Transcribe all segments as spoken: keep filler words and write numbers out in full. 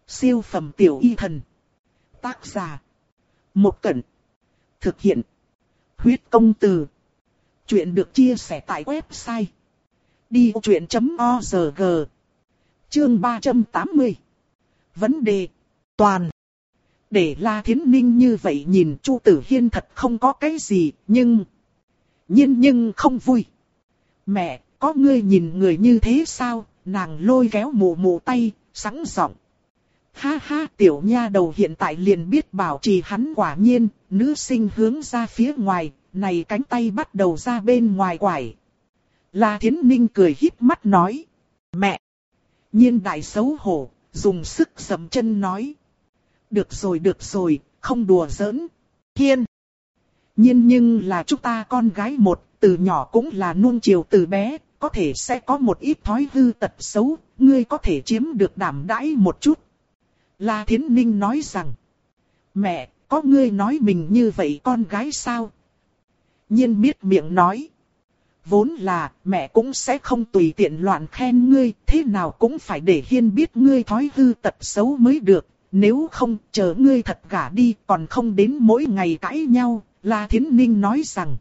Siêu phẩm tiểu y thần. Tác giả. Một Cẩn. Thực hiện. Huyết công từ. Chuyện được chia sẻ tại website đi vô chuyện chấm org. Chương ba trăm tám mươi. Vấn đề. Toàn. Để La Thiến Ninh như vậy nhìn Chu Tử Hiên thật không có cái gì, nhưng... nhiên nhưng không vui. Mẹ, có ngươi nhìn người như thế sao? Nàng lôi kéo mụ mụ tay, sẵn giọng. Ha ha, tiểu nha đầu hiện tại liền biết bảo trì hắn. Quả nhiên, nữ sinh hướng ra phía ngoài, này cánh tay bắt đầu ra bên ngoài quải. La Thiến Ninh cười híp mắt nói. Mẹ! Nhiên đại xấu hổ, dùng sức giẫm chân nói. Được rồi được rồi, không đùa giỡn. Hiên! Nhiên nhưng là chúng ta con gái một, từ nhỏ cũng là nuông chiều từ bé, có thể sẽ có một ít thói hư tật xấu, ngươi có thể chiếm được đảm đãi một chút. La Thiến Ninh nói rằng, mẹ, có ngươi nói mình như vậy con gái sao? Nhiên miết miệng nói, vốn là mẹ cũng sẽ không tùy tiện loạn khen ngươi, thế nào cũng phải để Hiên biết ngươi thói hư tật xấu mới được, nếu không chờ ngươi thật gả đi còn không đến mỗi ngày cãi nhau. La Thiến Ninh nói rằng,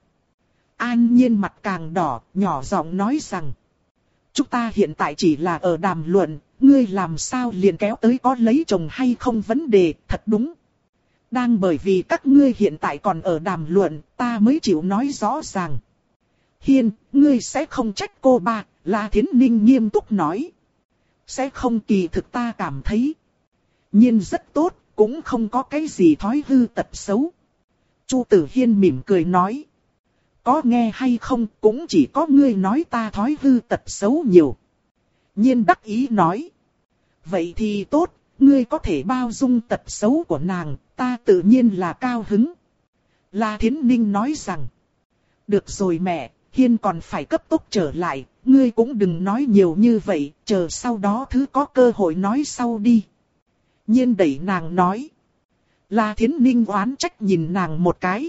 An Nhiên mặt càng đỏ, nhỏ giọng nói rằng, chúng ta hiện tại chỉ là ở đàm luận, ngươi làm sao liền kéo tới có lấy chồng hay không vấn đề, thật đúng. Đang bởi vì các ngươi hiện tại còn ở đàm luận, ta mới chịu nói rõ ràng. Hiên, ngươi sẽ không trách cô ba, La Thiến Ninh nghiêm túc nói. Sẽ không, kỳ thực ta cảm thấy. Nhiên rất tốt, cũng không có cái gì thói hư tật xấu. Chu Tử Hiên mỉm cười nói. Có nghe hay không, cũng chỉ có ngươi nói ta thói hư tật xấu nhiều. Nhiên đắc ý nói. Vậy thì tốt, ngươi có thể bao dung tật xấu của nàng, ta tự nhiên là cao hứng. La Thiến Ninh nói rằng. Được rồi mẹ, Hiên còn phải cấp tốc trở lại, ngươi cũng đừng nói nhiều như vậy, chờ sau đó thứ có cơ hội nói sau đi. Nhiên đẩy nàng nói. La Thiến Ninh oán trách nhìn nàng một cái.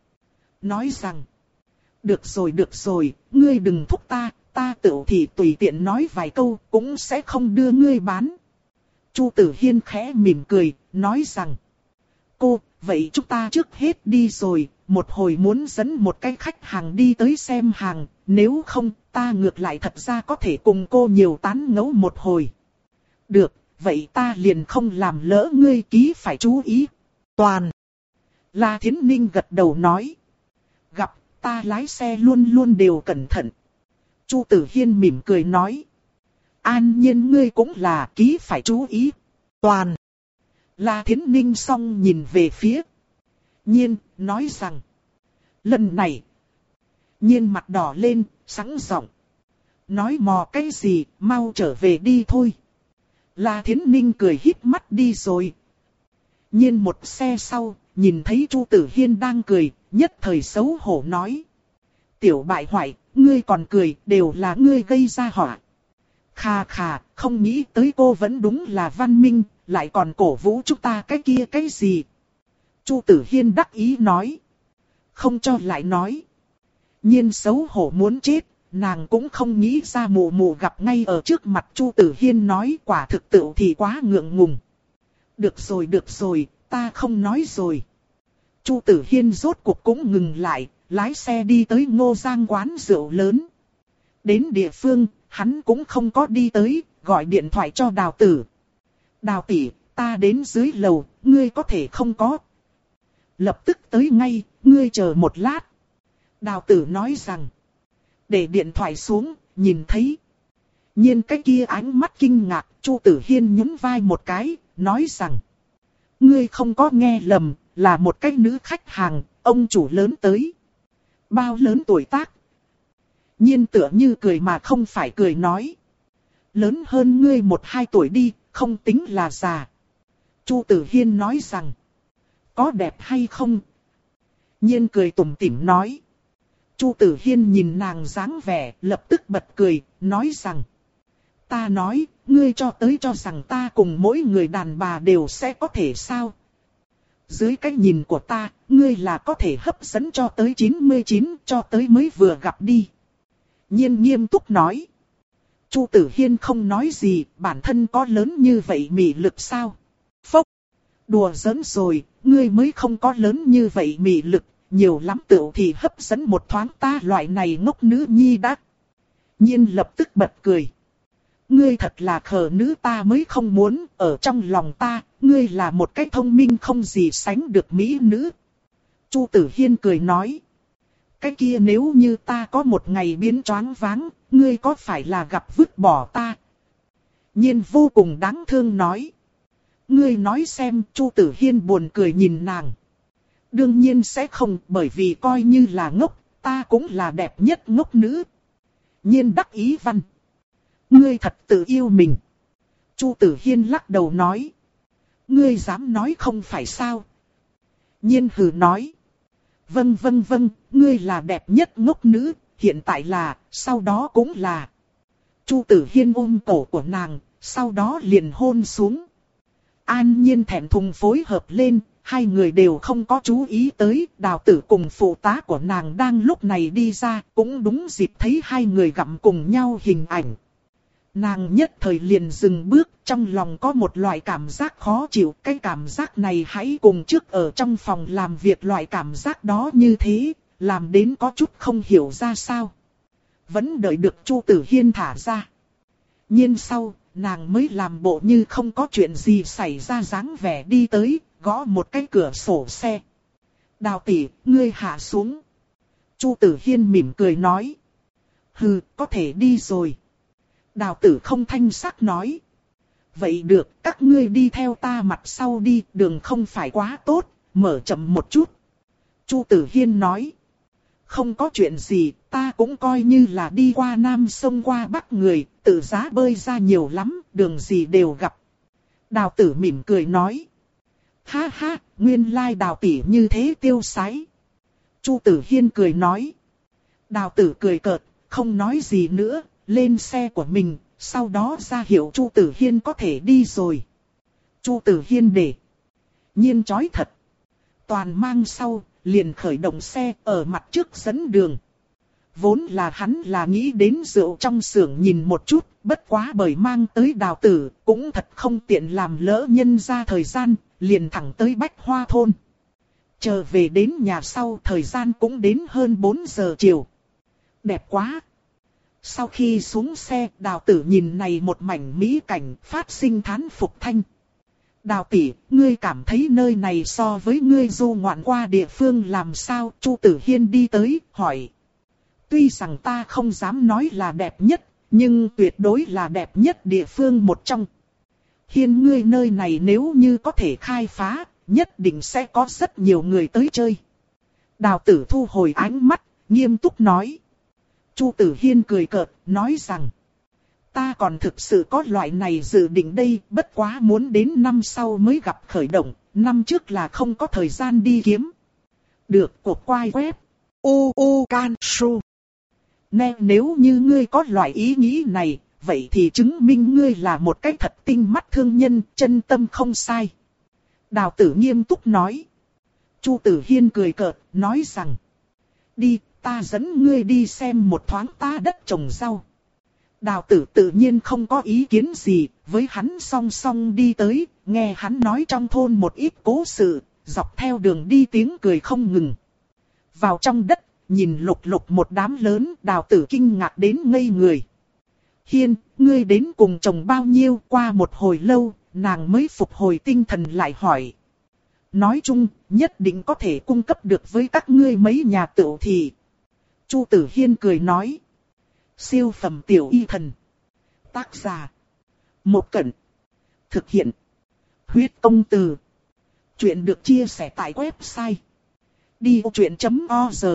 Nói rằng. Được rồi được rồi, ngươi đừng thúc ta, ta tự thì tùy tiện nói vài câu, cũng sẽ không đưa ngươi bán. Chu Tử Hiên khẽ mỉm cười, nói rằng. Cô, vậy chúng ta trước hết đi rồi, một hồi muốn dẫn một cái khách hàng đi tới xem hàng, nếu không, ta ngược lại thật ra có thể cùng cô nhiều tán ngẫu một hồi. Được, vậy ta liền không làm lỡ ngươi ký phải chú ý. Toàn. La Thiến Ninh gật đầu nói. Gặp, ta lái xe luôn luôn đều cẩn thận. Chu Tử Hiên mỉm cười nói. An Nhiên ngươi cũng là ký phải chú ý. Toàn. La Thiến Ninh xong nhìn về phía Nhiên, nói rằng. Lần này. Nhiên mặt đỏ lên, sẵn giọng. Nói mò cái gì, mau trở về đi thôi. La Thiến Ninh cười híp mắt đi rồi. Nhiên một xe sau, nhìn thấy Chu Tử Hiên đang cười, nhất thời xấu hổ nói. Tiểu bại hoại, ngươi còn cười, đều là ngươi gây ra họa. Khà khà, không nghĩ tới cô vẫn đúng là văn minh, lại còn cổ vũ chúng ta cái kia cái gì. Chu Tử Hiên đắc ý nói. Không cho lại nói. Nhiên xấu hổ muốn chết, nàng cũng không nghĩ ra mụ mụ gặp ngay ở trước mặt Chu Tử Hiên nói quả thực tự thì quá ngượng ngùng. Được rồi được rồi, ta không nói rồi. Chu Tử Hiên rốt cuộc cũng ngừng lại, lái xe đi tới Ngô Giang quán rượu lớn. Đến địa phương, hắn cũng không có đi tới, gọi điện thoại cho Đào Tử. Đào tỷ, ta đến dưới lầu, ngươi có thể không có. Lập tức tới ngay, ngươi chờ một lát. Đào Tử nói rằng. Để điện thoại xuống, nhìn thấy. Nhiên cái kia ánh mắt kinh ngạc, Chu Tử Hiên nhún vai một cái, nói rằng. Ngươi không có nghe lầm, là một cái nữ khách hàng, ông chủ lớn tới. Bao lớn tuổi tác? Nhiên tựa như cười mà không phải cười nói. Lớn hơn ngươi một hai tuổi đi, không tính là già. Chu Tử Hiên nói rằng. Có đẹp hay không? Nhiên cười tủm tỉm nói. Chu Tử Hiên nhìn nàng dáng vẻ, lập tức bật cười, nói rằng. Ta nói, ngươi cho tới cho rằng ta cùng mỗi người đàn bà đều sẽ có thể sao? Dưới cái nhìn của ta, ngươi là có thể hấp dẫn cho tới chín mươi chín, cho tới mới vừa gặp đi. Nhiên nghiêm túc nói. Chu Tử Hiên không nói gì, bản thân có lớn như vậy mị lực sao? Phốc. Đùa giỡn rồi, ngươi mới không có lớn như vậy mị lực, nhiều lắm tựu thì hấp dẫn một thoáng ta loại này ngốc nữ nhi đã. Nhiên lập tức bật cười. Ngươi thật là khờ nữ, ta mới không muốn, ở trong lòng ta, ngươi là một cái thông minh không gì sánh được mỹ nữ. Chu Tử Hiên cười nói. Cái kia nếu như ta có một ngày biến choáng váng, ngươi có phải là gặp vứt bỏ ta? Nhiên vô cùng đáng thương nói. Ngươi nói xem, Chu Tử Hiên buồn cười nhìn nàng. Đương nhiên sẽ không, bởi vì coi như là ngốc, ta cũng là đẹp nhất ngốc nữ. Nhiên đắc ý văn. Ngươi thật tự yêu mình. Chu Tử Hiên lắc đầu nói. Ngươi dám nói không phải sao? Nhiên hừ nói. Vâng vâng vâng, ngươi là đẹp nhất ngốc nữ, hiện tại là, sau đó cũng là. Chu Tử Hiên ôm cổ của nàng, sau đó liền hôn xuống. An Nhiên thẹn thùng phối hợp lên, hai người đều không có chú ý tới, Đào Tử cùng phụ tá của nàng đang lúc này đi ra, cũng đúng dịp thấy hai người gặm cùng nhau hình ảnh. Nàng nhất thời liền dừng bước, trong lòng có một loại cảm giác khó chịu, cái cảm giác này hãy cùng trước ở trong phòng làm việc loại cảm giác đó như thế, làm đến có chút không hiểu ra sao. Vẫn đợi được Chu Tử Hiên thả ra. Nhiên sau, nàng mới làm bộ như không có chuyện gì xảy ra dáng vẻ đi tới, gõ một cái cửa sổ xe. Đào tỷ, ngươi hạ xuống. Chu Tử Hiên mỉm cười nói. Hừ, có thể đi rồi. Đào tử không thanh sắc nói. Vậy được, các ngươi đi theo ta mặt sau đi, đường không phải quá tốt, mở chậm một chút. Chu Tử Hiên nói. Không có chuyện gì, ta cũng coi như là đi qua Nam sông qua Bắc người, tự giá bơi ra nhiều lắm, đường gì đều gặp. Đào tử mỉm cười nói. Ha ha, nguyên lai đào tỷ như thế tiêu sái. Chu Tử Hiên cười nói. Đào tử cười cợt, không nói gì nữa, lên xe của mình, sau đó ra hiệu Chu Tử Hiên có thể đi rồi. Chu Tử Hiên để Nhiên chói thật. Toàn mang sau, liền khởi động xe ở mặt trước dẫn đường. Vốn là hắn là nghĩ đến rượu trong xưởng nhìn một chút, bất quá bởi mang tới Đào tử, cũng thật không tiện làm lỡ nhân ra thời gian, liền thẳng tới Bách Hoa thôn. Chờ về đến nhà sau thời gian cũng đến hơn bốn giờ chiều. Đẹp quá! Sau khi xuống xe, Đào tử nhìn này một mảnh mỹ cảnh, phát sinh thán phục thanh. Đào tỷ, ngươi cảm thấy nơi này so với ngươi du ngoạn qua địa phương làm sao? Chu Tử Hiên đi tới, hỏi. Tuy rằng ta không dám nói là đẹp nhất, nhưng tuyệt đối là đẹp nhất địa phương một trong. Hiên, ngươi nơi này nếu như có thể khai phá, nhất định sẽ có rất nhiều người tới chơi. Đào tử thu hồi ánh mắt, nghiêm túc nói. Chu Tử Hiên cười cợt, nói rằng. Ta còn thực sự có loại này dự định đây, bất quá muốn đến năm sau mới gặp khởi động, năm trước là không có thời gian đi kiếm. Được, cuộc quay web. u u can su. Nè, nếu như ngươi có loại ý nghĩ này, vậy thì chứng minh ngươi là một cái thật tinh mắt thương nhân, chân tâm không sai. Đào tử nghiêm túc nói. Chu Tử Hiên cười cợt, nói rằng. Đi, ta dẫn ngươi đi xem một thoáng ta đất trồng rau. Đào tử tự nhiên không có ý kiến gì, với hắn song song đi tới, nghe hắn nói trong thôn một ít cố sự, dọc theo đường đi tiếng cười không ngừng. Vào trong đất, nhìn lục lục một đám lớn, Đào tử kinh ngạc đến ngây người. Hiên, ngươi đến cùng chồng bao nhiêu? Qua một hồi lâu, nàng mới phục hồi tinh thần lại hỏi. Nói chung, nhất định có thể cung cấp được với các ngươi mấy nhà tựu thì. Chu Tử Hiên cười nói. Siêu phẩm tiểu y thần. Tác giả. Một Cẩn. Thực hiện. Huyết công từ. Chuyện được chia sẻ tại website. đi ô chuyện chấm org.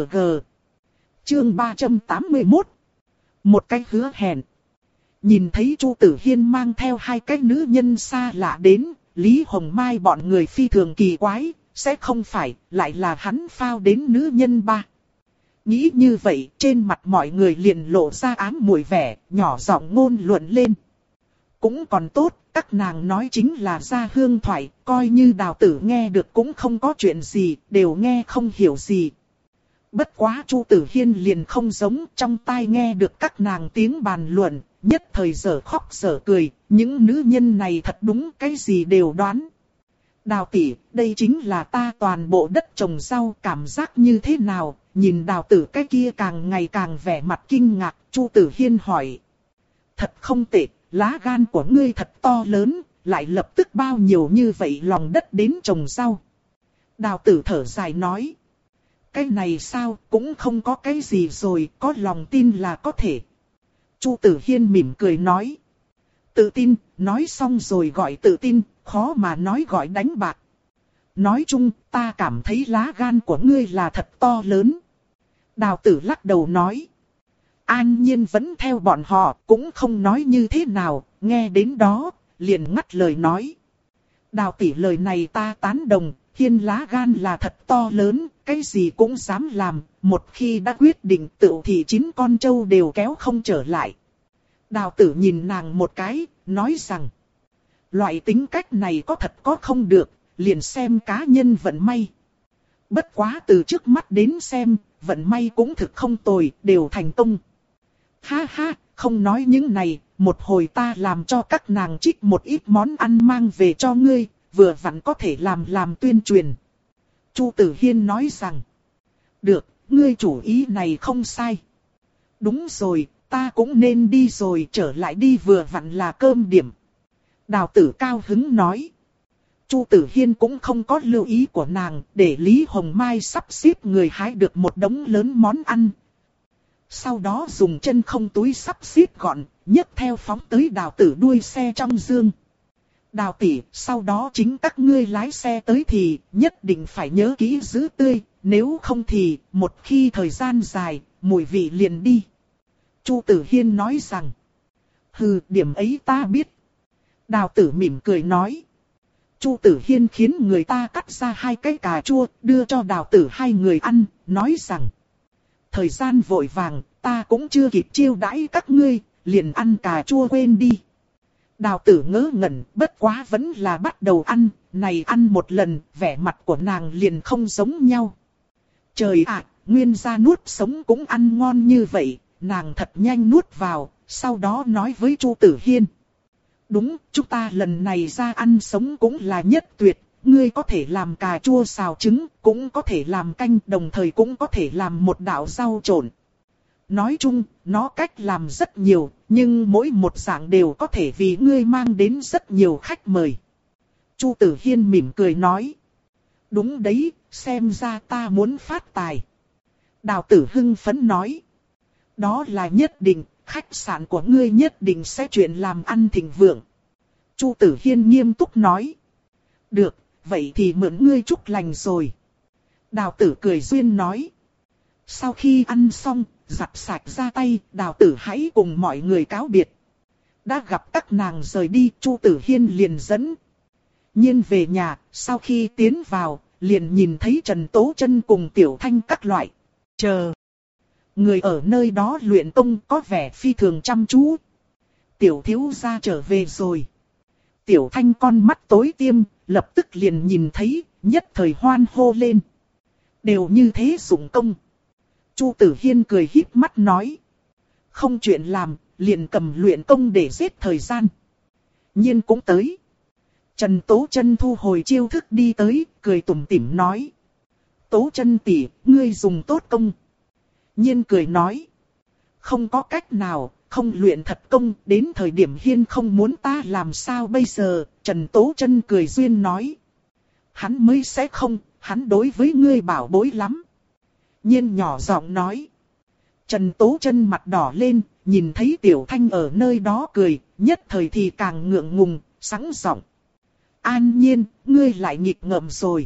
Chương ba trăm tám mươi mốt. Một cái hứa hẹn. Nhìn thấy Chu Tử Hiên mang theo hai cái nữ nhân xa lạ đến, Lý Hồng Mai bọn người phi thường kỳ quái, sẽ không phải lại là hắn phao đến nữ nhân ba. Nghĩ như vậy, trên mặt mọi người liền lộ ra ám mùi vẻ, nhỏ giọng ngôn luận lên. Cũng còn tốt, các nàng nói chính là gia hương thoại, coi như Đào tử nghe được cũng không có chuyện gì, đều nghe không hiểu gì. Bất quá Chu Tử Hiên liền không giống, trong tai nghe được các nàng tiếng bàn luận, nhất thời giờ khóc giờ cười, những nữ nhân này thật đúng cái gì đều đoán. Đào tỷ, đây chính là ta toàn bộ đất trồng rau, cảm giác như thế nào? Nhìn đào tử cái kia càng ngày càng vẻ mặt kinh ngạc, Chu Tử Hiên hỏi. Thật không tệ, lá gan của ngươi thật to lớn, lại lập tức bao nhiêu như vậy lòng đất đến trồng rau. Đào tử thở dài nói. Cái này sao, cũng không có cái gì rồi, có lòng tin là có thể. Chu Tử Hiên mỉm cười nói. Tự tin, nói xong rồi gọi tự tin, khó mà nói gọi đánh bạc. Nói chung, ta cảm thấy lá gan của ngươi là thật to lớn. Đào tử lắc đầu nói. An Nhiên vẫn theo bọn họ, cũng không nói như thế nào, nghe đến đó, liền ngắt lời nói. Đào tỷ lời này ta tán đồng, Hiên lá gan là thật to lớn, cái gì cũng dám làm, một khi đã quyết định tựu thì chín con trâu đều kéo không trở lại. Đào tử nhìn nàng một cái, nói rằng, loại tính cách này có thật có không được, liền xem cá nhân vận may. Bất quá từ trước mắt đến xem, vận may cũng thực không tồi, đều thành công. Ha ha, không nói những này, một hồi ta làm cho các nàng trích một ít món ăn mang về cho ngươi, vừa vặn có thể làm làm tuyên truyền. Chu Tử Hiên nói rằng, được, ngươi chủ ý này không sai. Đúng rồi, ta cũng nên đi rồi, trở lại đi vừa vặn là cơm điểm. Đào tử cao hứng nói. Chu Tử Hiên cũng không có lưu ý của nàng, để Lý Hồng Mai sắp xếp người hái được một đống lớn món ăn. Sau đó dùng chân không túi sắp xếp gọn, nhấc theo phóng tới đào tử đuôi xe trong dương. Đào tỷ, sau đó chính các ngươi lái xe tới thì nhất định phải nhớ kỹ giữ tươi, nếu không thì một khi thời gian dài, mùi vị liền đi. Chu Tử Hiên nói rằng, hừ, điểm ấy ta biết. Đào tử mỉm cười nói. Chu Tử Hiên khiến người ta cắt ra hai cái cà chua, đưa cho đào tử hai người ăn, nói rằng, thời gian vội vàng, ta cũng chưa kịp chiêu đãi các ngươi, liền ăn cà chua quên đi. Đào tử ngớ ngẩn, bất quá vẫn là bắt đầu ăn, này ăn một lần, vẻ mặt của nàng liền không giống nhau. Trời ạ, nguyên gia nuốt sống cũng ăn ngon như vậy, nàng thật nhanh nuốt vào, sau đó nói với Chu Tử Hiên. Đúng, chúng ta lần này ra ăn sống cũng là nhất tuyệt, ngươi có thể làm cà chua xào trứng, cũng có thể làm canh, đồng thời cũng có thể làm một đạo rau trộn. Nói chung, nó cách làm rất nhiều, nhưng mỗi một dạng đều có thể vì ngươi mang đến rất nhiều khách mời. Chu Tử Hiên mỉm cười nói. Đúng đấy, xem ra ta muốn phát tài. Đào tử hưng phấn nói. Đó là nhất định, khách sạn của ngươi nhất định sẽ chuyện làm ăn thịnh vượng. Chu Tử Hiên nghiêm túc nói. Được, vậy thì mượn ngươi chúc lành rồi. Đào tử cười duyên nói. Sau khi ăn xong, giặt sạch ra tay, đào tử hãy cùng mọi người cáo biệt. Đã gặp các nàng rời đi, Chu Tử Hiên liền dẫn Nhiên về nhà, sau khi tiến vào, liền nhìn thấy Trần Tố Chân cùng Tiểu Thanh các loại. Chờ. Người ở nơi đó luyện công có vẻ phi thường chăm chú. Tiểu thiếu gia trở về rồi. Tiểu Thanh con mắt tối tiêm, lập tức liền nhìn thấy, nhất thời hoan hô lên. Đều như thế dụng công. Chu Tử Hiên cười híp mắt nói. Không chuyện làm, liền cầm luyện công để giết thời gian. Nhiên cũng tới. Trần Tố Chân thu hồi chiêu thức đi tới, cười tủm tỉm nói. Tố Chân tỷ, ngươi dùng tốt công. Nhiên cười nói. Không có cách nào, không luyện thật công, đến thời điểm Hiên không muốn ta làm sao bây giờ, Trần Tố Chân cười duyên nói. Hắn mới sẽ không, hắn đối với ngươi bảo bối lắm. Nhiên nhỏ giọng nói. Trần Tố Chân mặt đỏ lên, nhìn thấy Tiểu Thanh ở nơi đó cười, nhất thời thì càng ngượng ngùng, sẵn giọng. An Nhiên, ngươi lại nghịch ngợm rồi.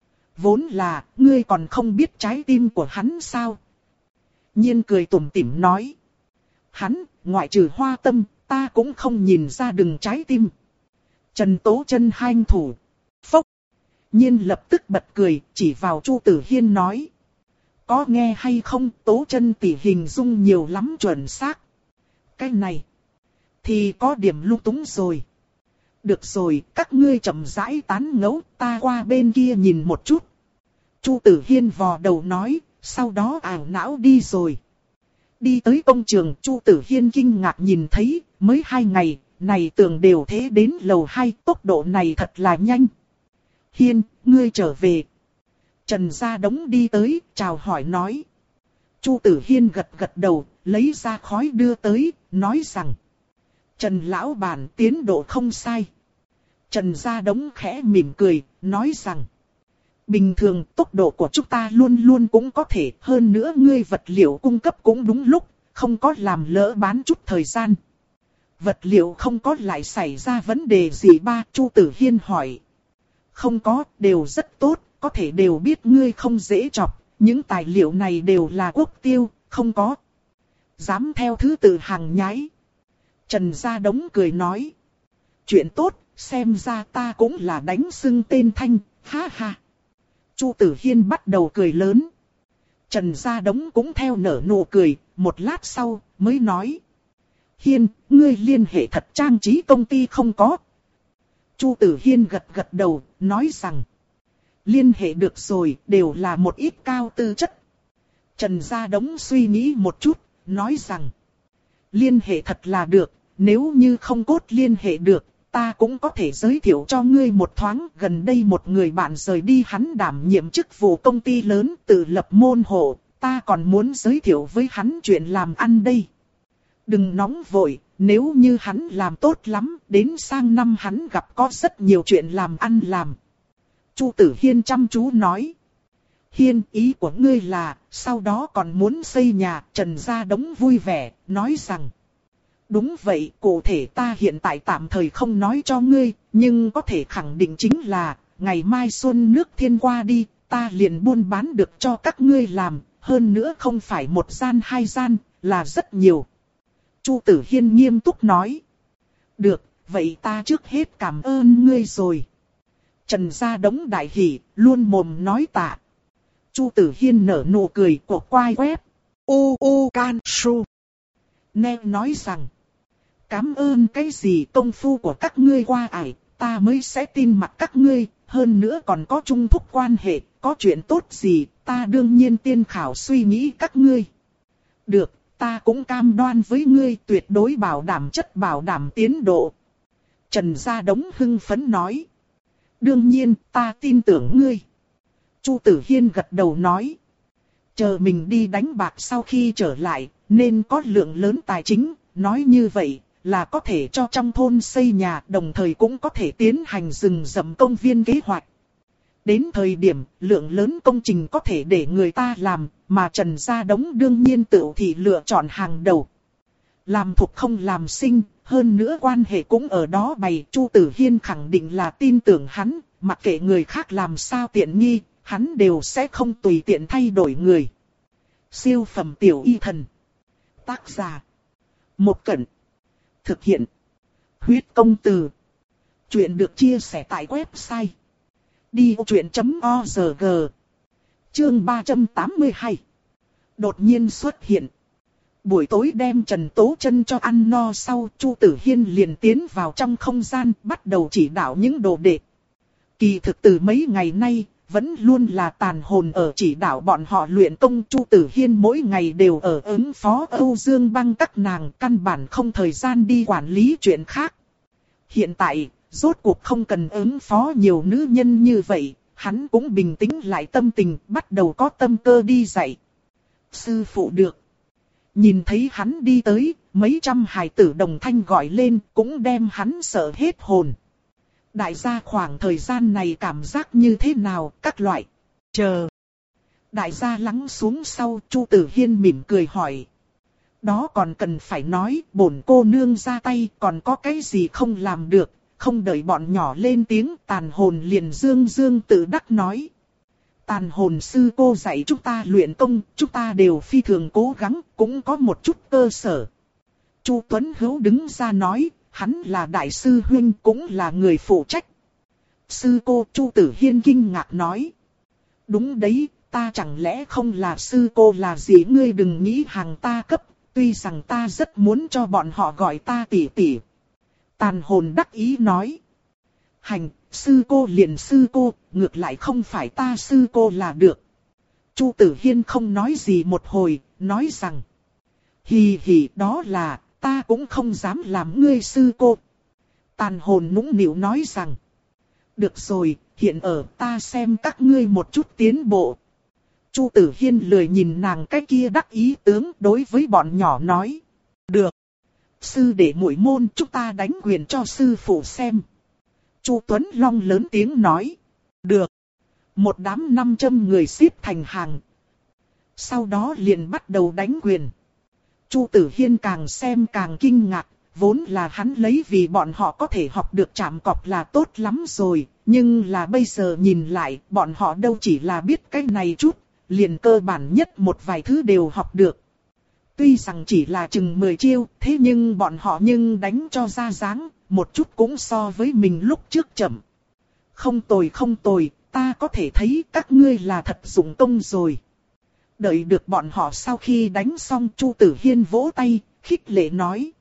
Vốn là, ngươi còn không biết trái tim của hắn sao? Nhiên cười tủm tỉm nói. Hắn, ngoại trừ hoa tâm, ta cũng không nhìn ra đừng trái tim. Trần Tố Chân hanh thủ. Phốc. Nhiên lập tức bật cười, chỉ vào Chu Tử Hiên nói. Có nghe hay không, Tố Chân tỷ hình dung nhiều lắm chuẩn xác. Cái này, thì có điểm lung túng rồi. Được rồi, các ngươi chậm rãi tán ngẫu, ta qua bên kia nhìn một chút. Chu Tử Hiên vò đầu nói, sau đó ảo não đi rồi. Đi tới công trường, Chu Tử Hiên kinh ngạc nhìn thấy, mới hai ngày, này tường đều thế đến lầu hai, tốc độ này thật là nhanh. Hiên, ngươi trở về. Trần Gia Đống đi tới, chào hỏi nói. Chu Tử Hiên gật gật đầu, lấy ra khói đưa tới, nói rằng. Trần Lão Bản tiến độ không sai. Trần Gia Đống khẽ mỉm cười, nói rằng. Bình thường tốc độ của chúng ta luôn luôn cũng có thể, hơn nữa ngươi vật liệu cung cấp cũng đúng lúc, không có làm lỡ bán chút thời gian. Vật liệu không có lại xảy ra vấn đề gì ba? Chu Tử Hiên hỏi. Không có, đều rất tốt, có thể đều biết ngươi không dễ chọc, những tài liệu này đều là quốc tiêu, không có. Dám theo thứ tự hàng nhái. Trần Gia Đống cười nói. Chuyện tốt, xem ra ta cũng là đánh xưng tên thanh, ha ha. Chu Tử Hiên bắt đầu cười lớn. Trần Gia Đống cũng theo nở nụ cười, một lát sau mới nói. Hiên, ngươi liên hệ thật trang trí công ty không có. Chu Tử Hiên gật gật đầu, nói rằng. Liên hệ được rồi, đều là một ít cao tư chất. Trần Gia Đống suy nghĩ một chút, nói rằng. Liên hệ thật là được, nếu như không cốt liên hệ được, ta cũng có thể giới thiệu cho ngươi một thoáng. Gần đây một người bạn rời đi, hắn đảm nhiệm chức vụ công ty lớn, tự lập môn hộ, ta còn muốn giới thiệu với hắn chuyện làm ăn đây. Đừng nóng vội, nếu như hắn làm tốt lắm, đến sang năm hắn gặp có rất nhiều chuyện làm ăn làm. Chu Tử Hiên chăm chú nói. Hiên, ý của ngươi là, sau đó còn muốn xây nhà. Trần Gia Đống vui vẻ, nói rằng. Đúng vậy, cụ thể ta hiện tại tạm thời không nói cho ngươi, nhưng có thể khẳng định chính là, ngày mai xuân nước thiên qua đi, ta liền buôn bán được cho các ngươi làm, hơn nữa không phải một gian hai gian, là rất nhiều. Chu Tử Hiên nghiêm túc nói. Được, vậy ta trước hết cảm ơn ngươi rồi. Trần Gia Đống đại hỉ, luôn mồm nói tạ. Chu Tử Hiên nở nụ cười của quai quép. U U Can Su. Nè nói rằng. Cảm ơn cái gì, công phu của các ngươi qua ải, ta mới sẽ tin mặt các ngươi, hơn nữa còn có chung thúc quan hệ, có chuyện tốt gì, ta đương nhiên tiên khảo suy nghĩ các ngươi. Được, ta cũng cam đoan với ngươi tuyệt đối bảo đảm chất bảo đảm tiến độ. Trần Gia Đống hưng phấn nói. Đương nhiên, ta tin tưởng ngươi. Chu Tử Hiên gật đầu nói. Chờ mình đi đánh bạc sau khi trở lại, nên có lượng lớn tài chính, nói như vậy là có thể cho trong thôn xây nhà, đồng thời cũng có thể tiến hành rừng rậm công viên kế hoạch. Đến thời điểm, lượng lớn công trình có thể để người ta làm, mà Trần Gia Đống đương nhiên tự thị lựa chọn hàng đầu. Làm thuộc không làm sinh, hơn nữa quan hệ cũng ở đó bày. Chu Tử Hiên khẳng định là tin tưởng hắn, mặc kệ người khác làm sao tiện nghi, hắn đều sẽ không tùy tiện thay đổi người. Siêu phẩm tiểu y thần. Tác giả. Một Cẩn. Thực hiện. Huyết công từ. Chuyện được chia sẻ tại website. đi ô chuyện chấm o rờ giê. Chương ba trăm tám mươi hai. Đột nhiên xuất hiện. Buổi tối đem Trần Tố Chân cho ăn no sau, Chu Tử Hiên liền tiến vào trong không gian, bắt đầu chỉ đạo những đồ đệ. Kỳ thực từ mấy ngày nay, vẫn luôn là Tàn Hồn ở chỉ đạo bọn họ luyện công. Chu Tử Hiên mỗi ngày đều ở ứng phó Âu Dương Băng các nàng, căn bản không thời gian đi quản lý chuyện khác. Hiện tại, rốt cuộc không cần ứng phó nhiều nữ nhân như vậy, hắn cũng bình tĩnh lại tâm tình, bắt đầu có tâm cơ đi dạy. Sư phụ được. Nhìn thấy hắn đi tới, mấy trăm hài tử đồng thanh gọi lên, cũng đem hắn sợ hết hồn. Đại gia khoảng thời gian này cảm giác như thế nào, các loại. Chờ. Đại gia lắng xuống sau, Chu Tử Hiên mỉm cười hỏi. Đó còn cần phải nói, bổn cô nương ra tay, còn có cái gì không làm được. Không đợi bọn nhỏ lên tiếng, Tàn Hồn liền dương dương tự đắc nói. Tàn Hồn sư cô dạy chúng ta luyện công, chúng ta đều phi thường cố gắng, cũng có một chút cơ sở. Chu Tuấn Hữu đứng ra nói, hắn là đại sư huynh, cũng là người phụ trách. Sư cô, Chu Tử Hiên kinh ngạc nói. Đúng đấy, ta chẳng lẽ không là sư cô là gì, ngươi đừng nghĩ hàng ta cấp, tuy rằng ta rất muốn cho bọn họ gọi ta tỷ tỷ. Tàn Hồn đắc ý nói. Hành, sư cô liền sư cô, ngược lại không phải ta sư cô là được. Chu Tử Hiên không nói gì một hồi, nói rằng. Hì hì, đó là, ta cũng không dám làm ngươi sư cô. Tàn Hồn nũng nịu nói rằng. Được rồi, hiện ở ta xem các ngươi một chút tiến bộ. Chu Tử Hiên lười nhìn nàng cái kia đắc ý tướng đối với bọn nhỏ nói. Được. Sư đệ muội môn chúng ta đánh quyền cho sư phụ xem. Chu Tuấn Long lớn tiếng nói. Được. Một đám năm trăm người xếp thành hàng. Sau đó liền bắt đầu đánh quyền. Chu Tử Hiên càng xem càng kinh ngạc. Vốn là hắn lấy vì bọn họ có thể học được chạm cọp là tốt lắm rồi. Nhưng là bây giờ nhìn lại bọn họ đâu chỉ là biết cái này chút. Liền cơ bản nhất một vài thứ đều học được. Tuy rằng chỉ là chừng mười chiêu, thế nhưng bọn họ nhưng đánh cho ra dáng, một chút cũng so với mình lúc trước chậm. Không tồi không tồi, ta có thể thấy các ngươi là thật dụng công rồi. Đợi được bọn họ sau khi đánh xong, Chu Tử Hiên vỗ tay, khích lệ nói.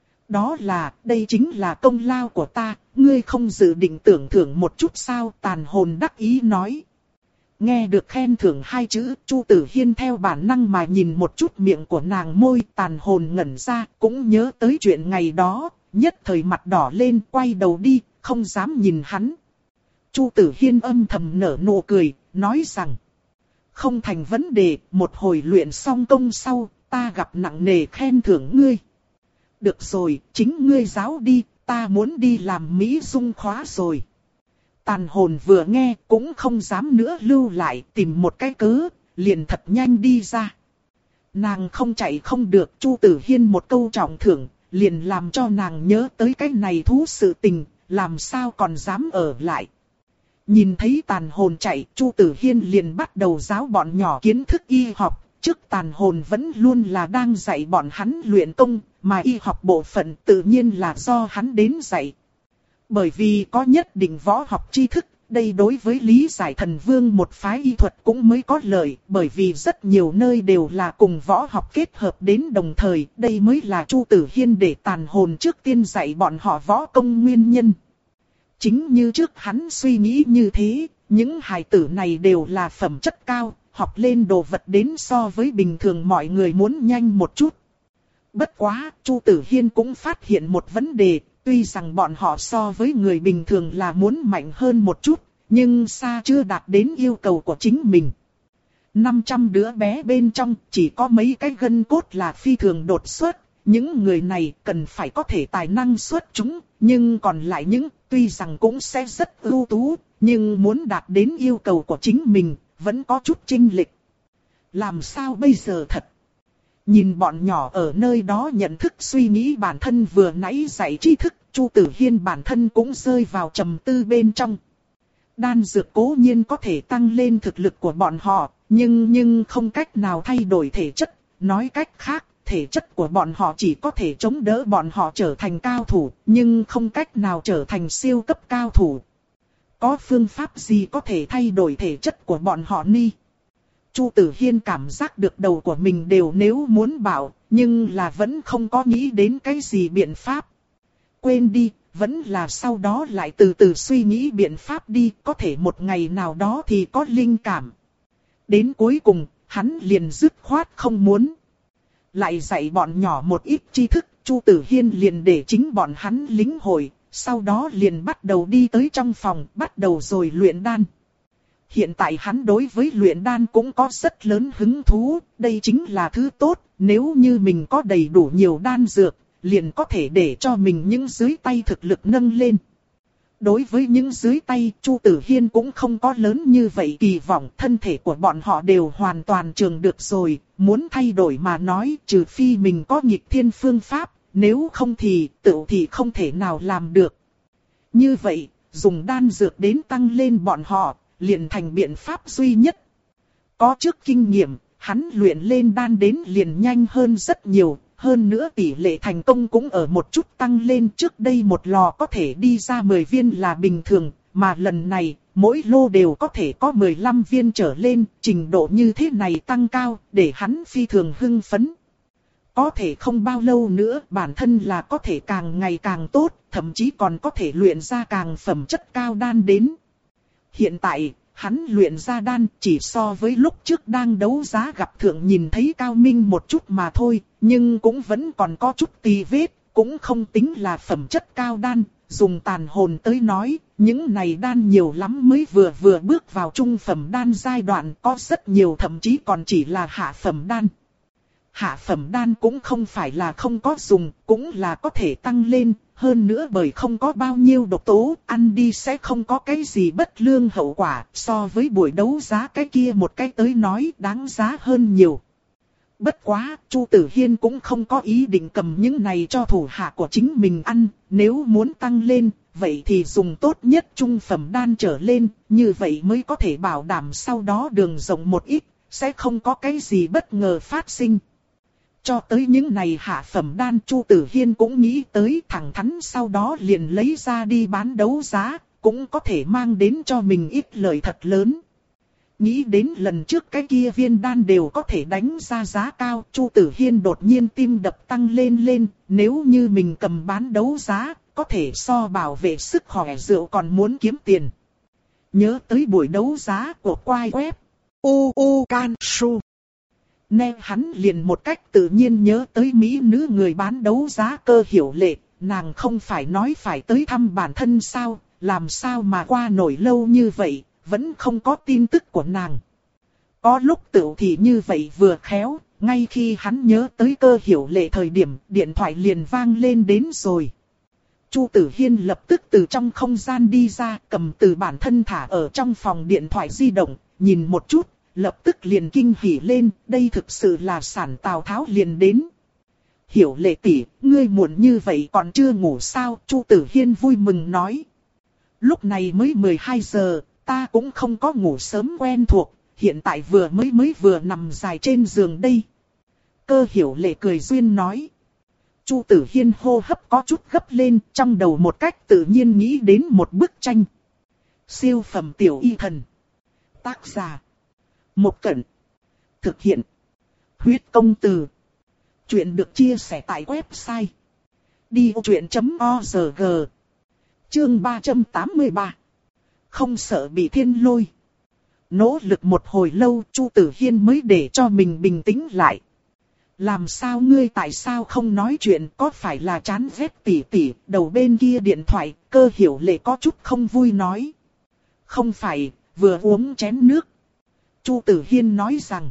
Đó là, đây chính là công lao của ta, ngươi không dự định tưởng thưởng một chút sao? Tàn hồn đắc ý nói. Nghe được khen thưởng hai chữ, Chu Tử Hiên theo bản năng mà nhìn một chút miệng của nàng môi, tàn hồn ngẩn ra, cũng nhớ tới chuyện ngày đó, nhất thời mặt đỏ lên, quay đầu đi, không dám nhìn hắn. Chu Tử Hiên âm thầm nở nụ cười, nói rằng, không thành vấn đề, một hồi luyện xong công sau, ta gặp nặng nề khen thưởng ngươi. Được rồi, chính ngươi giáo đi, ta muốn đi làm Mỹ Dung khóa rồi. Tàn hồn vừa nghe cũng không dám nữa lưu lại, tìm một cái cớ, liền thật nhanh đi ra. Nàng không chạy không được, Chu Tử Hiên một câu trọng thưởng, liền làm cho nàng nhớ tới cái này thú sự tình, làm sao còn dám ở lại. Nhìn thấy tàn hồn chạy, Chu Tử Hiên liền bắt đầu giáo bọn nhỏ kiến thức y học, trước tàn hồn vẫn luôn là đang dạy bọn hắn luyện công, mà y học bộ phận tự nhiên là do hắn đến dạy. Bởi vì có nhất định võ học tri thức, đây đối với lý giải thần vương một phái y thuật cũng mới có lợi, bởi vì rất nhiều nơi đều là cùng võ học kết hợp đến đồng thời, đây mới là Chu Tử Hiên để tàn hồn trước tiên dạy bọn họ võ công nguyên nhân. Chính như trước hắn suy nghĩ như thế, những hài tử này đều là phẩm chất cao, học lên đồ vật đến so với bình thường mọi người muốn nhanh một chút. Bất quá, Chu Tử Hiên cũng phát hiện một vấn đề. Tuy rằng bọn họ so với người bình thường là muốn mạnh hơn một chút, nhưng xa chưa đạt đến yêu cầu của chính mình. năm trăm đứa bé bên trong chỉ có mấy cái gân cốt là phi thường đột xuất, những người này cần phải có thể tài năng xuất chúng, nhưng còn lại những tuy rằng cũng sẽ rất ưu tú, nhưng muốn đạt đến yêu cầu của chính mình, vẫn có chút chênh lệch. Làm sao bây giờ thật? Nhìn bọn nhỏ ở nơi đó nhận thức suy nghĩ bản thân vừa nãy dạy tri thức, Chu Tử Hiên bản thân cũng rơi vào trầm tư bên trong. Đan dược cố nhiên có thể tăng lên thực lực của bọn họ, nhưng nhưng không cách nào thay đổi thể chất. Nói cách khác, thể chất của bọn họ chỉ có thể chống đỡ bọn họ trở thành cao thủ, nhưng không cách nào trở thành siêu cấp cao thủ. Có phương pháp gì có thể thay đổi thể chất của bọn họ ni? Chu Tử Hiên cảm giác được đầu của mình đều nếu muốn bảo, nhưng là vẫn không có nghĩ đến cái gì biện pháp. Quên đi, vẫn là sau đó lại từ từ suy nghĩ biện pháp đi, có thể một ngày nào đó thì có linh cảm. Đến cuối cùng, hắn liền dứt khoát không muốn. Lại dạy bọn nhỏ một ít tri thức, Chu Tử Hiên liền để chính bọn hắn lĩnh hội, sau đó liền bắt đầu đi tới trong phòng, bắt đầu rồi luyện đan. Hiện tại hắn đối với luyện đan cũng có rất lớn hứng thú, đây chính là thứ tốt, nếu như mình có đầy đủ nhiều đan dược, liền có thể để cho mình những dưới tay thực lực nâng lên. Đối với những dưới tay, Chu Tử Hiên cũng không có lớn như vậy kỳ vọng, thân thể của bọn họ đều hoàn toàn trường được rồi, muốn thay đổi mà nói, trừ phi mình có nghịch thiên phương pháp, nếu không thì tự thì không thể nào làm được. Như vậy, dùng đan dược đến tăng lên bọn họ, liền thành biện pháp duy nhất. Có trước kinh nghiệm, hắn luyện lên đan đến liền nhanh hơn rất nhiều, hơn nữa tỷ lệ thành công cũng ở một chút tăng lên. Trước đây một lò có thể đi ra mười viên là bình thường, mà lần này, mỗi lô đều có thể có mười lăm viên trở lên, trình độ như thế này tăng cao, để hắn phi thường hưng phấn. Có thể không bao lâu nữa, bản thân là có thể càng ngày càng tốt, thậm chí còn có thể luyện ra càng phẩm chất cao đan đến. Hiện tại, hắn luyện ra đan chỉ so với lúc trước đang đấu giá gặp thượng nhìn thấy cao minh một chút mà thôi, nhưng cũng vẫn còn có chút tì vết, cũng không tính là phẩm chất cao đan, dùng tàn hồn tới nói, những này đan nhiều lắm mới vừa vừa bước vào trung phẩm đan giai đoạn, có rất nhiều thậm chí còn chỉ là hạ phẩm đan. Hạ phẩm đan cũng không phải là không có dùng, cũng là có thể tăng lên, hơn nữa bởi không có bao nhiêu độc tố, ăn đi sẽ không có cái gì bất lương hậu quả, so với buổi đấu giá cái kia một cái tới nói đáng giá hơn nhiều. Bất quá, Chu Tử Hiên cũng không có ý định cầm những này cho thủ hạ của chính mình ăn, nếu muốn tăng lên, vậy thì dùng tốt nhất trung phẩm đan trở lên, như vậy mới có thể bảo đảm sau đó đường rộng một ít, sẽ không có cái gì bất ngờ phát sinh. Cho tới những này hạ phẩm đan, Chu Tử Hiên cũng nghĩ tới, thẳng thắn sau đó liền lấy ra đi bán đấu giá, cũng có thể mang đến cho mình ít lợi thật lớn. Nghĩ đến lần trước cái kia viên đan đều có thể đánh ra giá cao, Chu Tử Hiên đột nhiên tim đập tăng lên lên, nếu như mình cầm bán đấu giá, có thể so bảo vệ sức khỏe rượu còn muốn kiếm tiền. Nhớ tới buổi đấu giá của quai web u u can su. Nên hắn liền một cách tự nhiên nhớ tới mỹ nữ người bán đấu giá Cơ Hiểu Lệ, nàng không phải nói phải tới thăm bản thân sao, làm sao mà qua nổi lâu như vậy, vẫn không có tin tức của nàng. Có lúc tựu thì như vậy vừa khéo, ngay khi hắn nhớ tới Cơ Hiểu Lệ thời điểm, điện thoại liền vang lên đến rồi. Chu Tử Hiên lập tức từ trong không gian đi ra, cầm từ bản thân thả ở trong phòng điện thoại di động, nhìn một chút, lập tức liền kinh hỉ lên, đây thực sự là sản Tào Tháo liền đến. Hiểu Lệ tỷ, ngươi muộn như vậy còn chưa ngủ sao? Chu Tử Hiên vui mừng nói. Lúc này mới mười hai giờ, ta cũng không có ngủ sớm quen thuộc, hiện tại vừa mới mới vừa nằm dài trên giường đây. Cơ Hiểu Lệ cười duyên nói. Chu Tử Hiên hô hấp có chút gấp lên, trong đầu một cách tự nhiên nghĩ đến một bức tranh. Siêu phẩm tiểu y thần. Tác giả. Một Cẩn. Thực hiện. Huyết công từ. Chuyện được chia sẻ tại website. đi ô chuyện chấm org. Chương ba trăm tám mươi ba. Không sợ bị thiên lôi. Nỗ lực một hồi lâu, Chu Tử Hiên mới để cho mình bình tĩnh lại. Làm sao ngươi tại sao không nói chuyện, có phải là chán ghét tỷ tỷ? Đầu bên kia điện thoại, Cơ Hiểu Lệ có chút không vui nói. Không phải, vừa uống chén nước. Chu Tử Hiên nói rằng.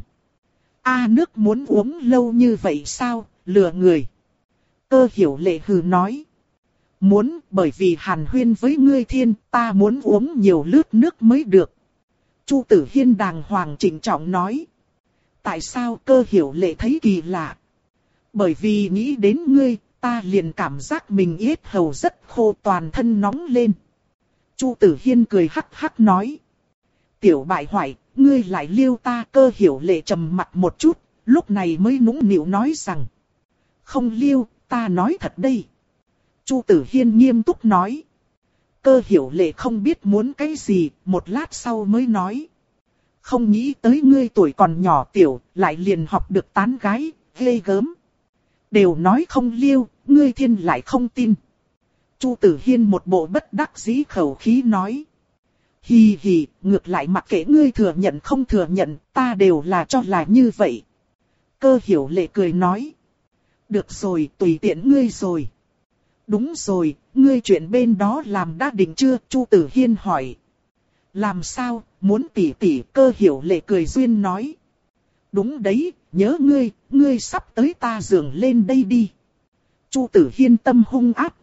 A nước muốn uống lâu như vậy sao, lừa người. Cơ Hiểu Lệ hừ nói. Muốn, bởi vì hàn huyên với ngươi thiên, ta muốn uống nhiều lướt nước mới được. Chu Tử Hiên đàng hoàng trịnh trọng nói. Tại sao? Cơ Hiểu Lệ thấy kỳ lạ. Bởi vì nghĩ đến ngươi, ta liền cảm giác mình yết hầu rất khô, toàn thân nóng lên. Chu Tử Hiên cười hắc hắc nói. Tiểu bại hoại, ngươi lại liêu ta. Cơ Hiểu Lệ trầm mặt một chút, lúc này mới nũng nịu nói rằng. Không liêu, ta nói thật đây. Chu Tử Hiên nghiêm túc nói. Cơ Hiểu Lệ không biết muốn cái gì, một lát sau mới nói. Không nghĩ tới ngươi tuổi còn nhỏ tiểu, lại liền học được tán gái, ghê gớm. Đều nói không liêu, ngươi thiên lại không tin. Chu Tử Hiên một bộ bất đắc dĩ khẩu khí nói. Hì hì, ngược lại mặc kệ ngươi thừa nhận không thừa nhận, ta đều là cho là như vậy. Cơ Hiểu Lệ cười nói. Được rồi, tùy tiện ngươi rồi. Đúng rồi, ngươi chuyện bên đó làm đã định chưa? Chu Tử Hiên hỏi. Làm sao, muốn tỉ tỉ? Cơ Hiểu Lệ cười duyên nói. Đúng đấy, nhớ ngươi, ngươi sắp tới ta giường lên đây đi. Chu Tử Hiên tâm hung ác.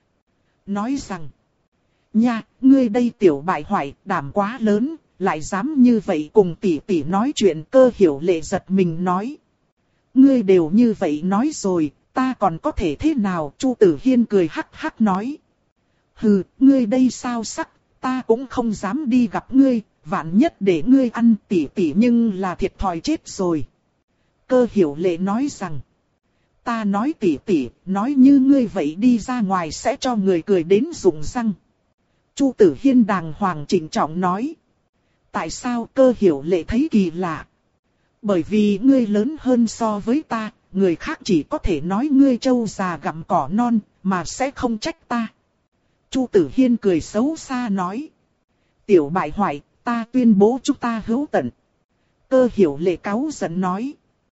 Nói rằng. Nha, ngươi đây tiểu bại hoại, đảm quá lớn, lại dám như vậy cùng tỉ tỉ nói chuyện. Cơ Hiểu Lệ giật mình nói. Ngươi đều như vậy nói rồi, ta còn có thể thế nào? Chu Tử Hiên cười hắc hắc nói. Hừ, ngươi đây sao sắc, ta cũng không dám đi gặp ngươi, vạn nhất để ngươi ăn tỉ tỉ nhưng là thiệt thòi chết rồi. Cơ Hiểu Lệ nói rằng. Ta nói tỉ tỉ, nói như ngươi vậy đi ra ngoài sẽ cho người cười đến rụng răng. Chu Tử Hiên đàng hoàng trịnh trọng nói. Tại sao? Cơ Hiểu Lệ thấy kỳ lạ. Bởi vì ngươi lớn hơn so với ta, người khác chỉ có thể nói ngươi trâu già gặm cỏ non, mà sẽ không trách ta. Chu Tử Hiên cười xấu xa nói. Tiểu bại hoại, ta tuyên bố chúng ta hữu tận. Cơ Hiểu Lệ cáu giận nói.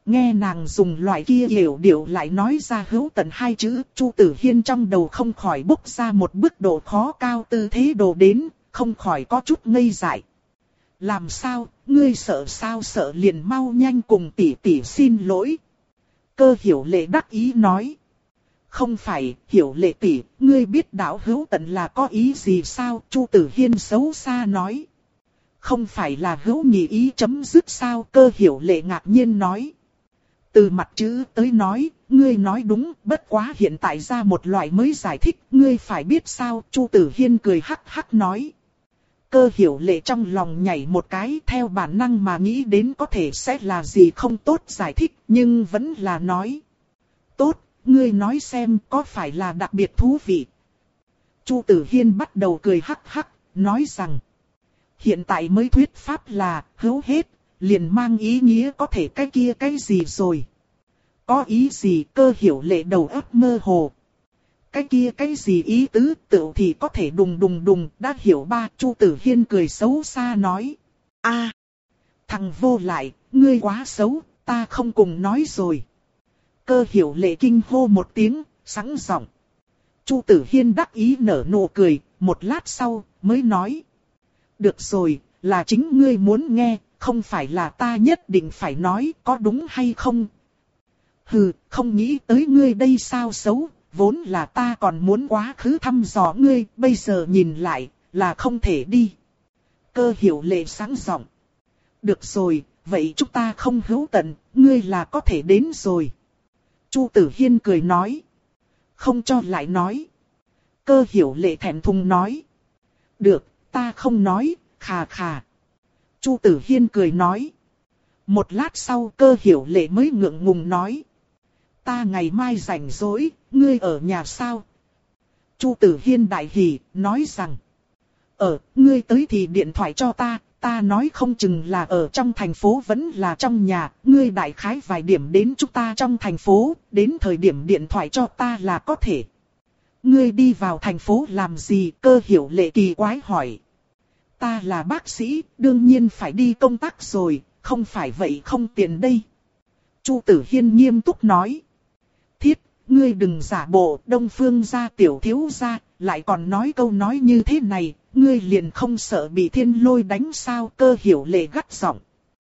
Nghe nàng dùng loại kia hiểu điệu lại nói ra hữu tận hai chữ, Chu Tử Hiên trong đầu không khỏi bốc ra một mức độ khó cao tư thế đồ đến, không khỏi có chút ngây dại. Làm sao, ngươi sợ sao sợ liền mau nhanh cùng tỷ tỷ xin lỗi. Cơ Hiểu Lệ đắc ý nói. Không phải, Hiểu Lệ tỷ, ngươi biết đạo hữu tận là có ý gì sao? Chu Tử Hiên xấu xa nói. Không phải là hữu nhị ý chấm dứt sao? Cơ Hiểu Lệ ngạc nhiên nói. Từ mặt chữ tới nói, ngươi nói đúng, bất quá hiện tại ra một loại mới giải thích, ngươi phải biết sao? Chu Tử Hiên cười hắc hắc nói. Cơ Hiểu Lệ trong lòng nhảy một cái, theo bản năng mà nghĩ đến có thể sẽ là gì không tốt giải thích, nhưng vẫn là nói. Tốt, ngươi nói xem có phải là đặc biệt thú vị. Chu Tử Hiên bắt đầu cười hắc hắc, nói rằng. Hiện tại mới thuyết pháp là, hữu hết, liền mang ý nghĩa có thể cái kia cái gì rồi. Có ý gì? Cơ Hiểu Lệ đầu óc mơ hồ. Cái kia cái gì ý tứ, tựu thì có thể đùng đùng đùng, đã hiểu ba. Chu Tử Hiên cười xấu xa nói. A, thằng vô lại, ngươi quá xấu, ta không cùng nói rồi. Cơ Hiểu Lệ kinh hô một tiếng, sẵn giọng. Chu Tử Hiên đắc ý nở nụ cười, một lát sau, mới nói. Được rồi, là chính ngươi muốn nghe, không phải là ta nhất định phải nói, có đúng hay không? Hừ, không nghĩ tới ngươi đây sao xấu, vốn là ta còn muốn quá khứ thăm dò ngươi, bây giờ nhìn lại, là không thể đi. Cơ Hiểu Lệ sáng giọng. Được rồi, vậy chúng ta không hữu tận, ngươi là có thể đến rồi. Chu Tử Hiên cười nói. Không cho lại nói. Cơ Hiểu Lệ thẹn thùng nói. Được, ta không nói, khà khà. Chu Tử Hiên cười nói. Một lát sau Cơ Hiểu Lệ mới ngượng ngùng nói. Ta ngày mai rảnh rỗi, ngươi ở nhà sao? Chu Tử Hiên đại hỉ, nói rằng. Ở, ngươi tới thì điện thoại cho ta, ta nói không chừng là ở trong thành phố vẫn là trong nhà, ngươi đại khái vài điểm đến chúng ta trong thành phố, đến thời điểm điện thoại cho ta là có thể. Ngươi đi vào thành phố làm gì? Cơ Hiểu Lệ kỳ quái hỏi. Ta là bác sĩ, đương nhiên phải đi công tác rồi, không phải vậy không tiền đây. Chu Tử Hiên nghiêm túc nói. Thiết, ngươi đừng giả bộ, Đông Phương gia tiểu thiếu gia, lại còn nói câu nói như thế này, ngươi liền không sợ bị thiên lôi đánh sao? Cơ Hiểu Lệ gắt giọng.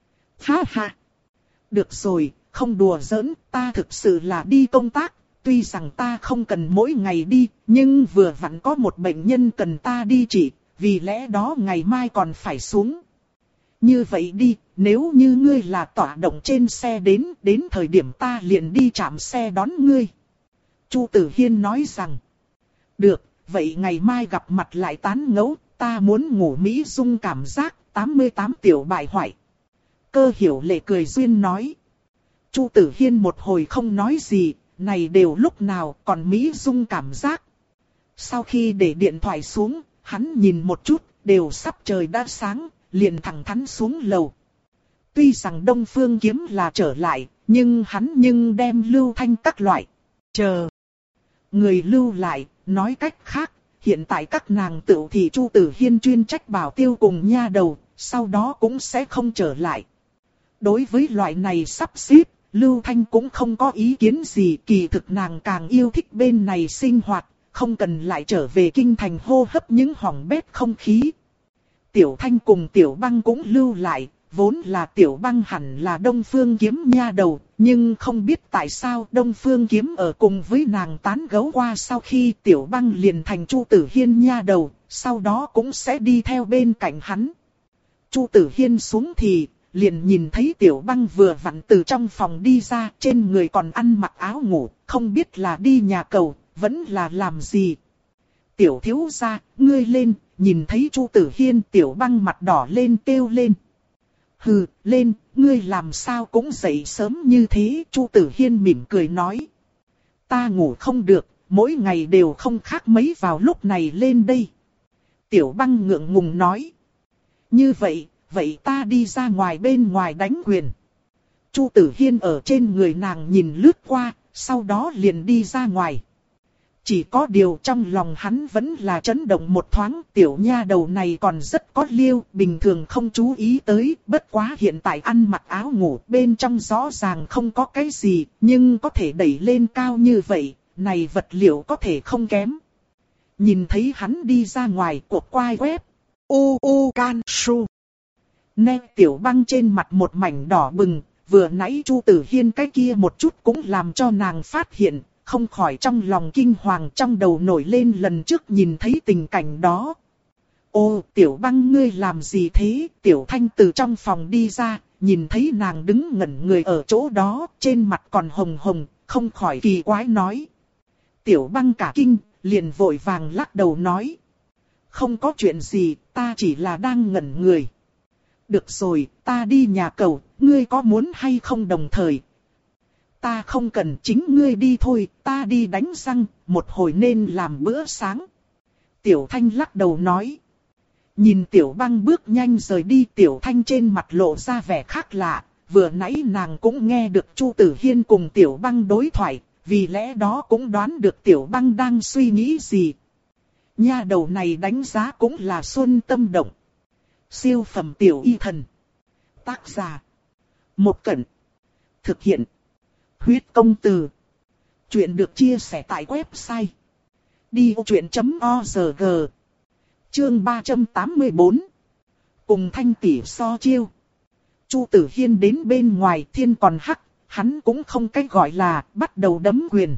Ha ha. Được rồi, không đùa giỡn, ta thực sự là đi công tác, tuy rằng ta không cần mỗi ngày đi, nhưng vừa vặn có một bệnh nhân cần ta đi trị, vì lẽ đó ngày mai còn phải xuống. Như vậy đi, nếu như ngươi là tọa động trên xe đến, đến thời điểm ta liền đi trạm xe đón ngươi. Chu Tử Hiên nói rằng. Được, vậy ngày mai gặp mặt lại tán ngẫu, ta muốn ngủ Mỹ Dung cảm giác, tám mươi tám tiểu bại hoại. Cơ Hiểu Lệ cười duyên nói. Chu Tử Hiên một hồi không nói gì, này đều lúc nào còn Mỹ Dung cảm giác. Sau khi để điện thoại xuống, hắn nhìn một chút, đều sắp trời đã sáng, liền thẳng thắn xuống lầu. Tuy rằng Đông Phương Kiếm là trở lại, nhưng hắn nhưng đem Lưu Thanh các loại. Chờ. Người lưu lại, nói cách khác, hiện tại các nàng tự thì Chu Tử Hiên chuyên trách bảo tiêu cùng nha đầu, sau đó cũng sẽ không trở lại. Đối với loại này sắp xếp, Lưu Thanh cũng không có ý kiến gì, kỳ thực nàng càng yêu thích bên này sinh hoạt, không cần lại trở về kinh thành hô hấp những hỏng bét không khí. Tiểu Thanh cùng Tiểu Băng cũng lưu lại, vốn là Tiểu Băng hẳn là Đông Phương Kiếm nha đầu, nhưng không biết tại sao Đông Phương Kiếm ở cùng với nàng tán gẫu qua, sau khi Tiểu Băng liền thành Chu Tử Hiên nha đầu, sau đó cũng sẽ đi theo bên cạnh hắn. Chu Tử Hiên xuống thì, liền nhìn thấy Tiểu Băng vừa vặn từ trong phòng đi ra, trên người còn ăn mặc áo ngủ, không biết là đi nhà cầu, vẫn là làm gì. Tiểu thiếu gia, ngươi lên, nhìn thấy Chu Tử Hiên. Tiểu Băng mặt đỏ lên kêu lên. Hừ, lên, ngươi làm sao cũng dậy sớm như thế? Chu Tử Hiên mỉm cười nói. Ta ngủ không được, mỗi ngày đều không khác mấy vào lúc này lên đây. Tiểu Băng ngượng ngùng nói. Như vậy, vậy ta đi ra ngoài bên ngoài đánh quyền. Chu Tử Hiên ở trên người nàng nhìn lướt qua, sau đó liền đi ra ngoài. Chỉ có điều trong lòng hắn vẫn là chấn động một thoáng, tiểu nha đầu này còn rất có liêu, bình thường không chú ý tới, bất quá hiện tại ăn mặc áo ngủ bên trong rõ ràng không có cái gì, nhưng có thể đẩy lên cao như vậy, này vật liệu có thể không kém. Nhìn thấy hắn đi ra ngoài cuộc quay web, u u can su. Nè tiểu băng trên mặt một mảnh đỏ bừng, vừa nãy Chu Tử Hiên cái kia một chút cũng làm cho nàng phát hiện. Không khỏi trong lòng kinh hoàng, trong đầu nổi lên lần trước nhìn thấy tình cảnh đó. Ô, tiểu băng ngươi làm gì thế? Tiểu thanh từ trong phòng đi ra, nhìn thấy nàng đứng ngẩn người ở chỗ đó, trên mặt còn hồng hồng, không khỏi kỳ quái nói. Tiểu băng cả kinh, liền vội vàng lắc đầu nói. Không có chuyện gì, ta chỉ là đang ngẩn người. Được rồi, ta đi nhà cầu, ngươi có muốn hay không đồng thời? Ta không cần, chính ngươi đi thôi, ta đi đánh răng, một hồi nên làm bữa sáng. Tiểu Thanh lắc đầu nói. Nhìn Tiểu Băng bước nhanh rời đi, Tiểu Thanh trên mặt lộ ra vẻ khác lạ. Vừa nãy nàng cũng nghe được Chu Tử Hiên cùng Tiểu Băng đối thoại, vì lẽ đó cũng đoán được Tiểu Băng đang suy nghĩ gì. Nha đầu này đánh giá cũng là xuân tâm động. Siêu phẩm tiểu y thần. Tác giả. Một Cẩn. Thực hiện. Huyết công từ. Chuyện được chia sẻ tại website. đi ô chuyện chấm org. Chương ba trăm tám mươi tư. Cùng Thanh tỷ so chiêu. Chu Tử Hiên đến bên ngoài thiên còn hắc, hắn cũng không cách gọi là bắt đầu đấm quyền.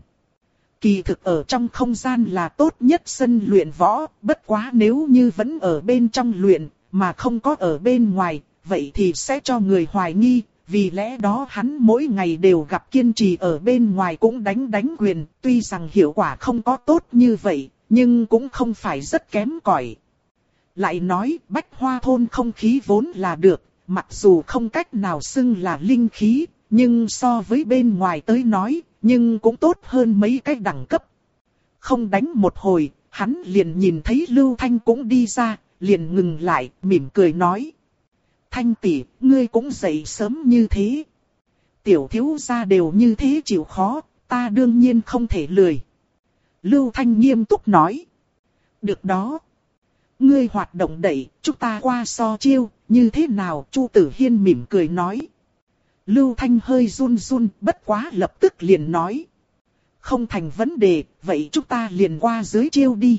Kỳ thực ở trong không gian là tốt nhất sân luyện võ, bất quá nếu như vẫn ở bên trong luyện, mà không có ở bên ngoài, vậy thì sẽ cho người hoài nghi. Vì lẽ đó hắn mỗi ngày đều gặp kiên trì ở bên ngoài cũng đánh đánh quyền, tuy rằng hiệu quả không có tốt như vậy, nhưng cũng không phải rất kém cỏi. Lại nói, Bách Hoa thôn không khí vốn là được, mặc dù không cách nào xưng là linh khí, nhưng so với bên ngoài tới nói, nhưng cũng tốt hơn mấy cái đẳng cấp. Không đánh một hồi, hắn liền nhìn thấy Lưu Thanh cũng đi ra, liền ngừng lại, mỉm cười nói. Thanh tỷ, ngươi cũng dậy sớm như thế. Tiểu thiếu gia đều như thế chịu khó, ta đương nhiên không thể lười. Lưu Thanh nghiêm túc nói. Được đó. Ngươi hoạt động đẩy, chúng ta qua so chiêu, như thế nào? Chu Tử Hiên mỉm cười nói. Lưu Thanh hơi run run, bất quá lập tức liền nói. Không thành vấn đề, vậy chúng ta liền qua dưới chiêu đi.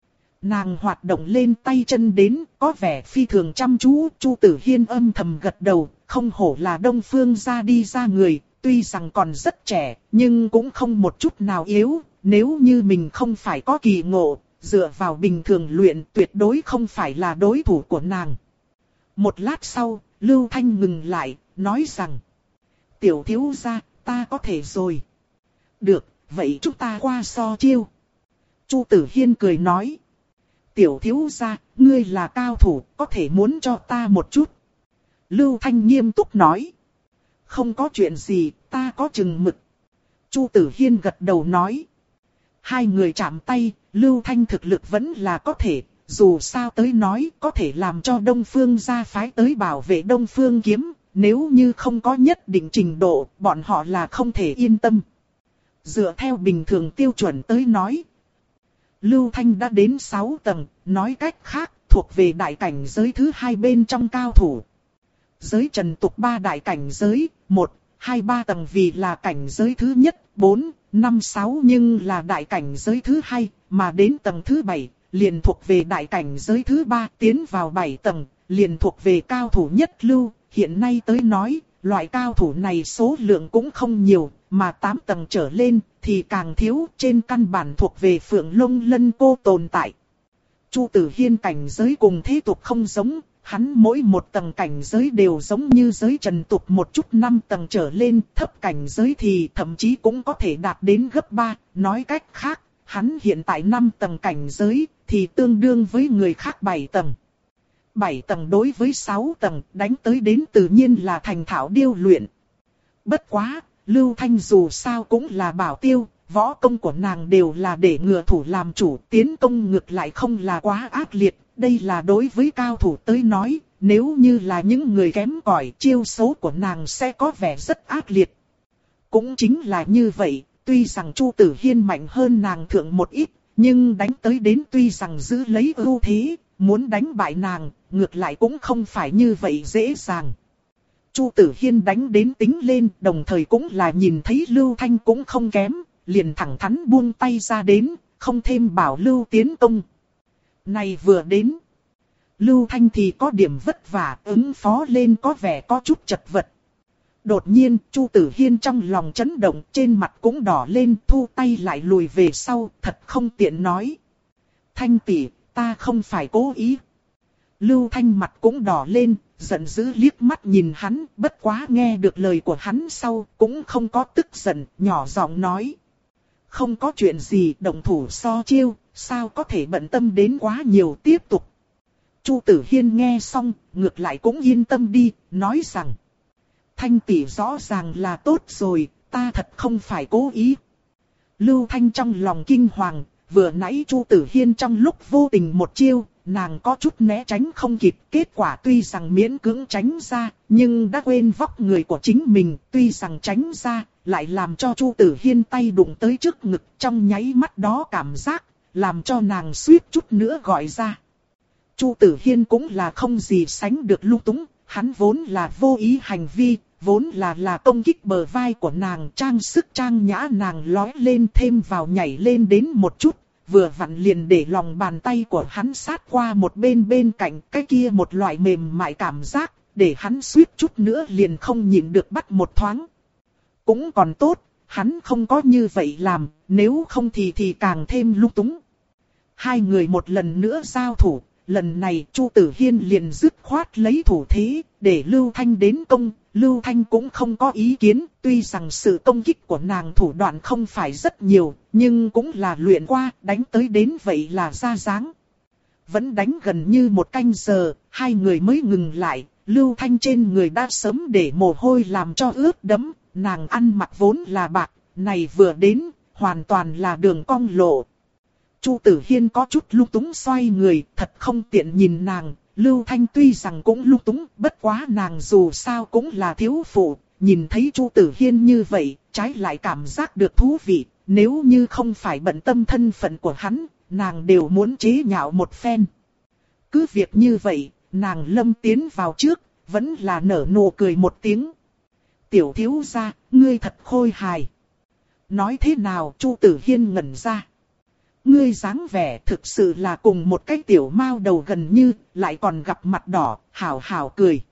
Nàng hoạt động lên tay chân đến, có vẻ phi thường chăm chú. Chu Tử Hiên âm thầm gật đầu, không hổ là Đông Phương gia đi ra người, tuy rằng còn rất trẻ, nhưng cũng không một chút nào yếu. Nếu như mình không phải có kỳ ngộ, dựa vào bình thường luyện tuyệt đối không phải là đối thủ của nàng. Một lát sau, Lưu Thanh ngừng lại, nói rằng. Tiểu thiếu gia, ta có thể rồi. Được, vậy chúng ta qua so chiêu. Chu Tử Hiên cười nói. Tiểu thiếu gia, ngươi là cao thủ, có thể muốn cho ta một chút. Lưu Thanh nghiêm túc nói. Không có chuyện gì, ta có chừng mực. Chu Tử Hiên gật đầu nói. Hai người chạm tay, Lưu Thanh thực lực vẫn là có thể, dù sao tới nói có thể làm cho Đông Phương gia phái tới bảo vệ Đông Phương kiếm. Nếu như không có nhất định trình độ, bọn họ là không thể yên tâm. Dựa theo bình thường tiêu chuẩn tới nói. Lưu Thanh đã đến sáu tầng, nói cách khác, thuộc về đại cảnh giới thứ hai bên trong cao thủ. Giới trần tục ba đại cảnh giới, một, hai, ba tầng vì là cảnh giới thứ nhất, bốn, năm, sáu nhưng là đại cảnh giới thứ hai, mà đến tầng thứ bảy, liền thuộc về đại cảnh giới thứ ba, tiến vào bảy tầng, liền thuộc về cao thủ nhất lưu. Hiện nay tới nói, loại cao thủ này số lượng cũng không nhiều, mà tám tầng trở lên thì càng thiếu, trên căn bản thuộc về Phượng Long Lân cô tồn tại. Chu Tử Hiên cảnh giới cùng thế tục không giống, hắn mỗi một tầng cảnh giới đều giống như giới trần tục một chút, năm tầng trở lên, thấp cảnh giới thì thậm chí cũng có thể đạt đến gấp ba, nói cách khác, hắn hiện tại năm tầng cảnh giới thì tương đương với người khác bảy tầng. bảy tầng đối với sáu tầng đánh tới đến tự nhiên là thành thạo điêu luyện. Bất quá, Lưu Thanh dù sao cũng là bảo tiêu, võ công của nàng đều là để ngừa thủ làm chủ, tiến công ngược lại không là quá ác liệt. Đây là đối với cao thủ tới nói, nếu như là những người kém cỏi, chiêu số của nàng sẽ có vẻ rất ác liệt. Cũng chính là như vậy, tuy rằng Chu Tử Hiên mạnh hơn nàng thượng một ít, nhưng đánh tới đến tuy rằng giữ lấy ưu thế, muốn đánh bại nàng, ngược lại cũng không phải như vậy dễ dàng. Chu Tử Hiên đánh đến tính lên, đồng thời cũng là nhìn thấy Lưu Thanh cũng không kém, liền thẳng thắn buông tay ra đến, không thêm bảo Lưu tiến công. Này vừa đến, Lưu Thanh thì có điểm vất vả, ứng phó lên có vẻ có chút chật vật. Đột nhiên, Chu Tử Hiên trong lòng chấn động, trên mặt cũng đỏ lên, thu tay lại lùi về sau, thật không tiện nói. Thanh tỷ, ta không phải cố ý. Lưu Thanh mặt cũng đỏ lên, giận dữ liếc mắt nhìn hắn, bất quá nghe được lời của hắn sau, cũng không có tức giận, nhỏ giọng nói. Không có chuyện gì, động thủ so chiêu, sao có thể bận tâm đến quá nhiều, tiếp tục. Chu Tử Hiên nghe xong, ngược lại cũng yên tâm đi, nói rằng. Thanh tỷ rõ ràng là tốt rồi, ta thật không phải cố ý. Lưu Thanh trong lòng kinh hoàng, vừa nãy Chu Tử Hiên trong lúc vô tình một chiêu, nàng có chút né tránh không kịp, kết quả tuy rằng miễn cưỡng tránh ra, nhưng đã quên vóc người của chính mình, tuy rằng tránh ra, lại làm cho Chu Tử Hiên tay đụng tới trước ngực, trong nháy mắt đó cảm giác, làm cho nàng suýt chút nữa gọi ra. Chu Tử Hiên cũng là không gì sánh được lung túng, hắn vốn là vô ý hành vi, vốn là là công kích bờ vai của nàng, trang sức trang nhã nàng lói lên thêm vào nhảy lên đến một chút, vừa vặn liền để lòng bàn tay của hắn sát qua một bên bên cạnh, cái kia một loại mềm mại cảm giác, để hắn suýt chút nữa liền không nhịn được bắt một thoáng. Cũng còn tốt, hắn không có như vậy làm, nếu không thì thì càng thêm lung túng. Hai người một lần nữa giao thủ, lần này Chu Tử Hiên liền dứt khoát lấy thủ thế, để Lưu Thanh đến công. Lưu Thanh cũng không có ý kiến, tuy rằng sự công kích của nàng thủ đoạn không phải rất nhiều, nhưng cũng là luyện qua, đánh tới đến vậy là ra dáng. Vẫn đánh gần như một canh giờ, hai người mới ngừng lại, Lưu Thanh trên người đã sớm để mồ hôi làm cho ướt đẫm, nàng ăn mặc vốn là bạc, này vừa đến, hoàn toàn là đường cong lộ. Chu Tử Hiên có chút lung túng xoay người, thật không tiện nhìn nàng. Lưu Thanh tuy rằng cũng lung túng, bất quá nàng dù sao cũng là thiếu phụ, nhìn thấy Chu Tử Hiên như vậy, trái lại cảm giác được thú vị, nếu như không phải bận tâm thân phận của hắn, nàng đều muốn chế nhạo một phen. Cứ việc như vậy, nàng lâm tiến vào trước, vẫn là nở nụ cười một tiếng. Tiểu thiếu gia, ngươi thật khôi hài. Nói thế nào? Chu Tử Hiên ngẩn ra. Ngươi dáng vẻ thực sự là cùng một cái tiểu mao đầu gần như, lại còn gặp mặt đỏ, hảo hảo cười.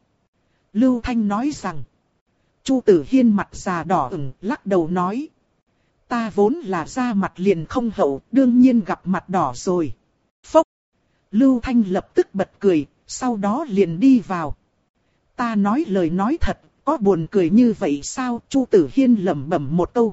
Lưu Thanh nói rằng. Chu Tử Hiên mặt già đỏ ửng, lắc đầu nói. Ta vốn là da mặt liền không hậu, đương nhiên gặp mặt đỏ rồi. Phốc. Lưu Thanh lập tức bật cười, sau đó liền đi vào. Ta nói lời nói thật, có buồn cười như vậy sao? Chu Tử Hiên lẩm bẩm một câu.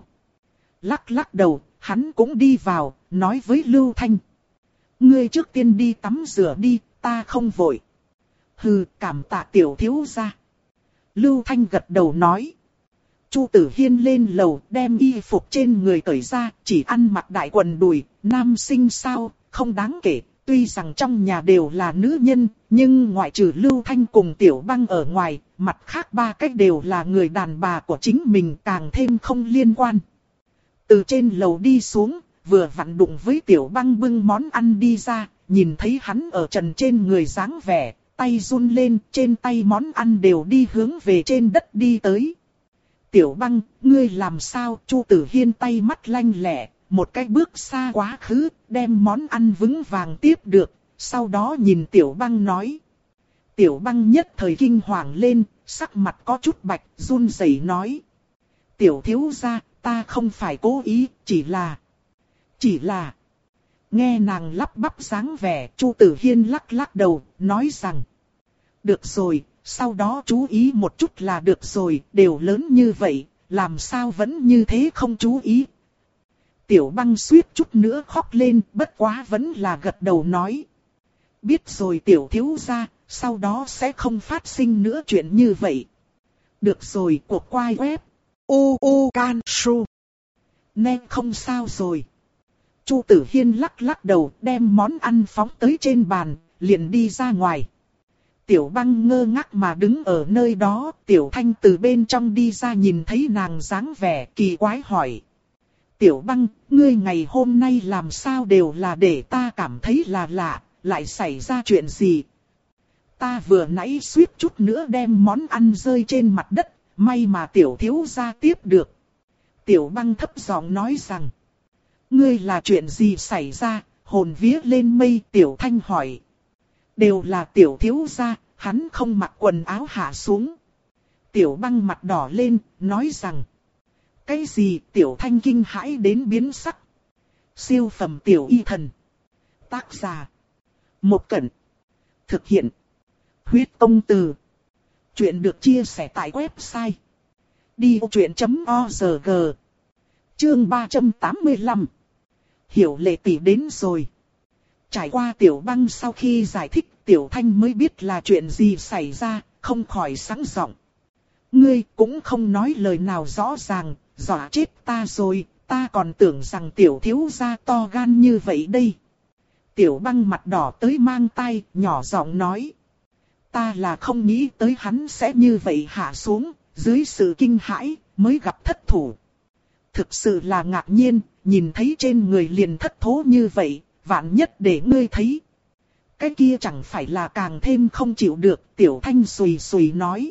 Lắc lắc đầu, hắn cũng đi vào, nói với Lưu Thanh. Ngươi trước tiên đi tắm rửa đi, ta không vội. Hừ, cảm tạ tiểu thiếu gia. Lưu Thanh gật đầu nói. Chu Tử Hiên lên lầu, đem y phục trên người cởi ra, chỉ ăn mặc đại quần đùi, nam sinh sao, không đáng kể. Tuy rằng trong nhà đều là nữ nhân, nhưng ngoại trừ Lưu Thanh cùng Tiểu Băng ở ngoài, mặt khác ba cách đều là người đàn bà của chính mình, càng thêm không liên quan. Từ trên lầu đi xuống, vừa vặn đụng với Tiểu Băng bưng món ăn đi ra, nhìn thấy hắn ở trần trên người dáng vẻ, tay run lên, trên tay món ăn đều đi hướng về trên đất đi tới. Tiểu Băng, ngươi làm sao? Chu Tử Hiên tay mắt lanh lẹ, một cái bước xa quá khứ, đem món ăn vững vàng tiếp được, sau đó nhìn Tiểu Băng nói. Tiểu Băng nhất thời kinh hoàng lên, sắc mặt có chút bạch, run rẩy nói. Tiểu thiếu gia, ta không phải cố ý, chỉ là... Chỉ là... Nghe nàng lắp bắp dáng vẻ, Chu Tử Hiên lắc lắc đầu, nói rằng. Được rồi, sau đó chú ý một chút là được rồi, đều lớn như vậy, làm sao vẫn như thế không chú ý. Tiểu Băng suýt chút nữa khóc lên, bất quá vẫn là gật đầu nói. Biết rồi tiểu thiếu gia, sau đó sẽ không phát sinh nữa chuyện như vậy. Được rồi, cuộc quay web. U U Can Su. Nên không sao rồi. Chu Tử Hiên lắc lắc đầu, đem món ăn phóng tới trên bàn, liền đi ra ngoài. Tiểu Băng ngơ ngác mà đứng ở nơi đó, Tiểu Thanh từ bên trong đi ra nhìn thấy nàng dáng vẻ kỳ quái hỏi. Tiểu Băng, ngươi ngày hôm nay làm sao đều là để ta cảm thấy là lạ, lại xảy ra chuyện gì? Ta vừa nãy suýt chút nữa đem món ăn rơi trên mặt đất, may mà tiểu thiếu gia tiếp được. Tiểu Băng thấp giọng nói rằng, ngươi là chuyện gì xảy ra, hồn vía lên mây. Tiểu Thanh hỏi. Đều là tiểu thiếu gia, hắn không mặc quần áo hạ xuống. Tiểu Băng mặt đỏ lên, nói rằng, cái gì? Tiểu Thanh kinh hãi đến biến sắc. Siêu phẩm tiểu y thần. Tác giả Một Cẩn. Thực hiện Huyết Công Từ. Chuyện được chia sẻ tại website đi ô truyện chấm org. Chương ba trăm tám mươi lăm. Hiểu Lệ tỷ đến rồi. Trải qua Tiểu Băng sau khi giải thích, Tiểu Thanh mới biết là chuyện gì xảy ra, không khỏi sẵn giọng. Ngươi cũng không nói lời nào rõ ràng, dọa chết ta rồi, ta còn tưởng rằng tiểu thiếu gia to gan như vậy đây. Tiểu Băng mặt đỏ tới mang tai, nhỏ giọng nói. Ta là không nghĩ tới hắn sẽ như vậy hạ xuống, dưới sự kinh hãi, mới gặp thất thủ. Thực sự là ngạc nhiên, nhìn thấy trên người liền thất thố như vậy, vạn nhất để ngươi thấy. Cái kia chẳng phải là càng thêm không chịu được. Tiểu Thanh sùi sùi nói.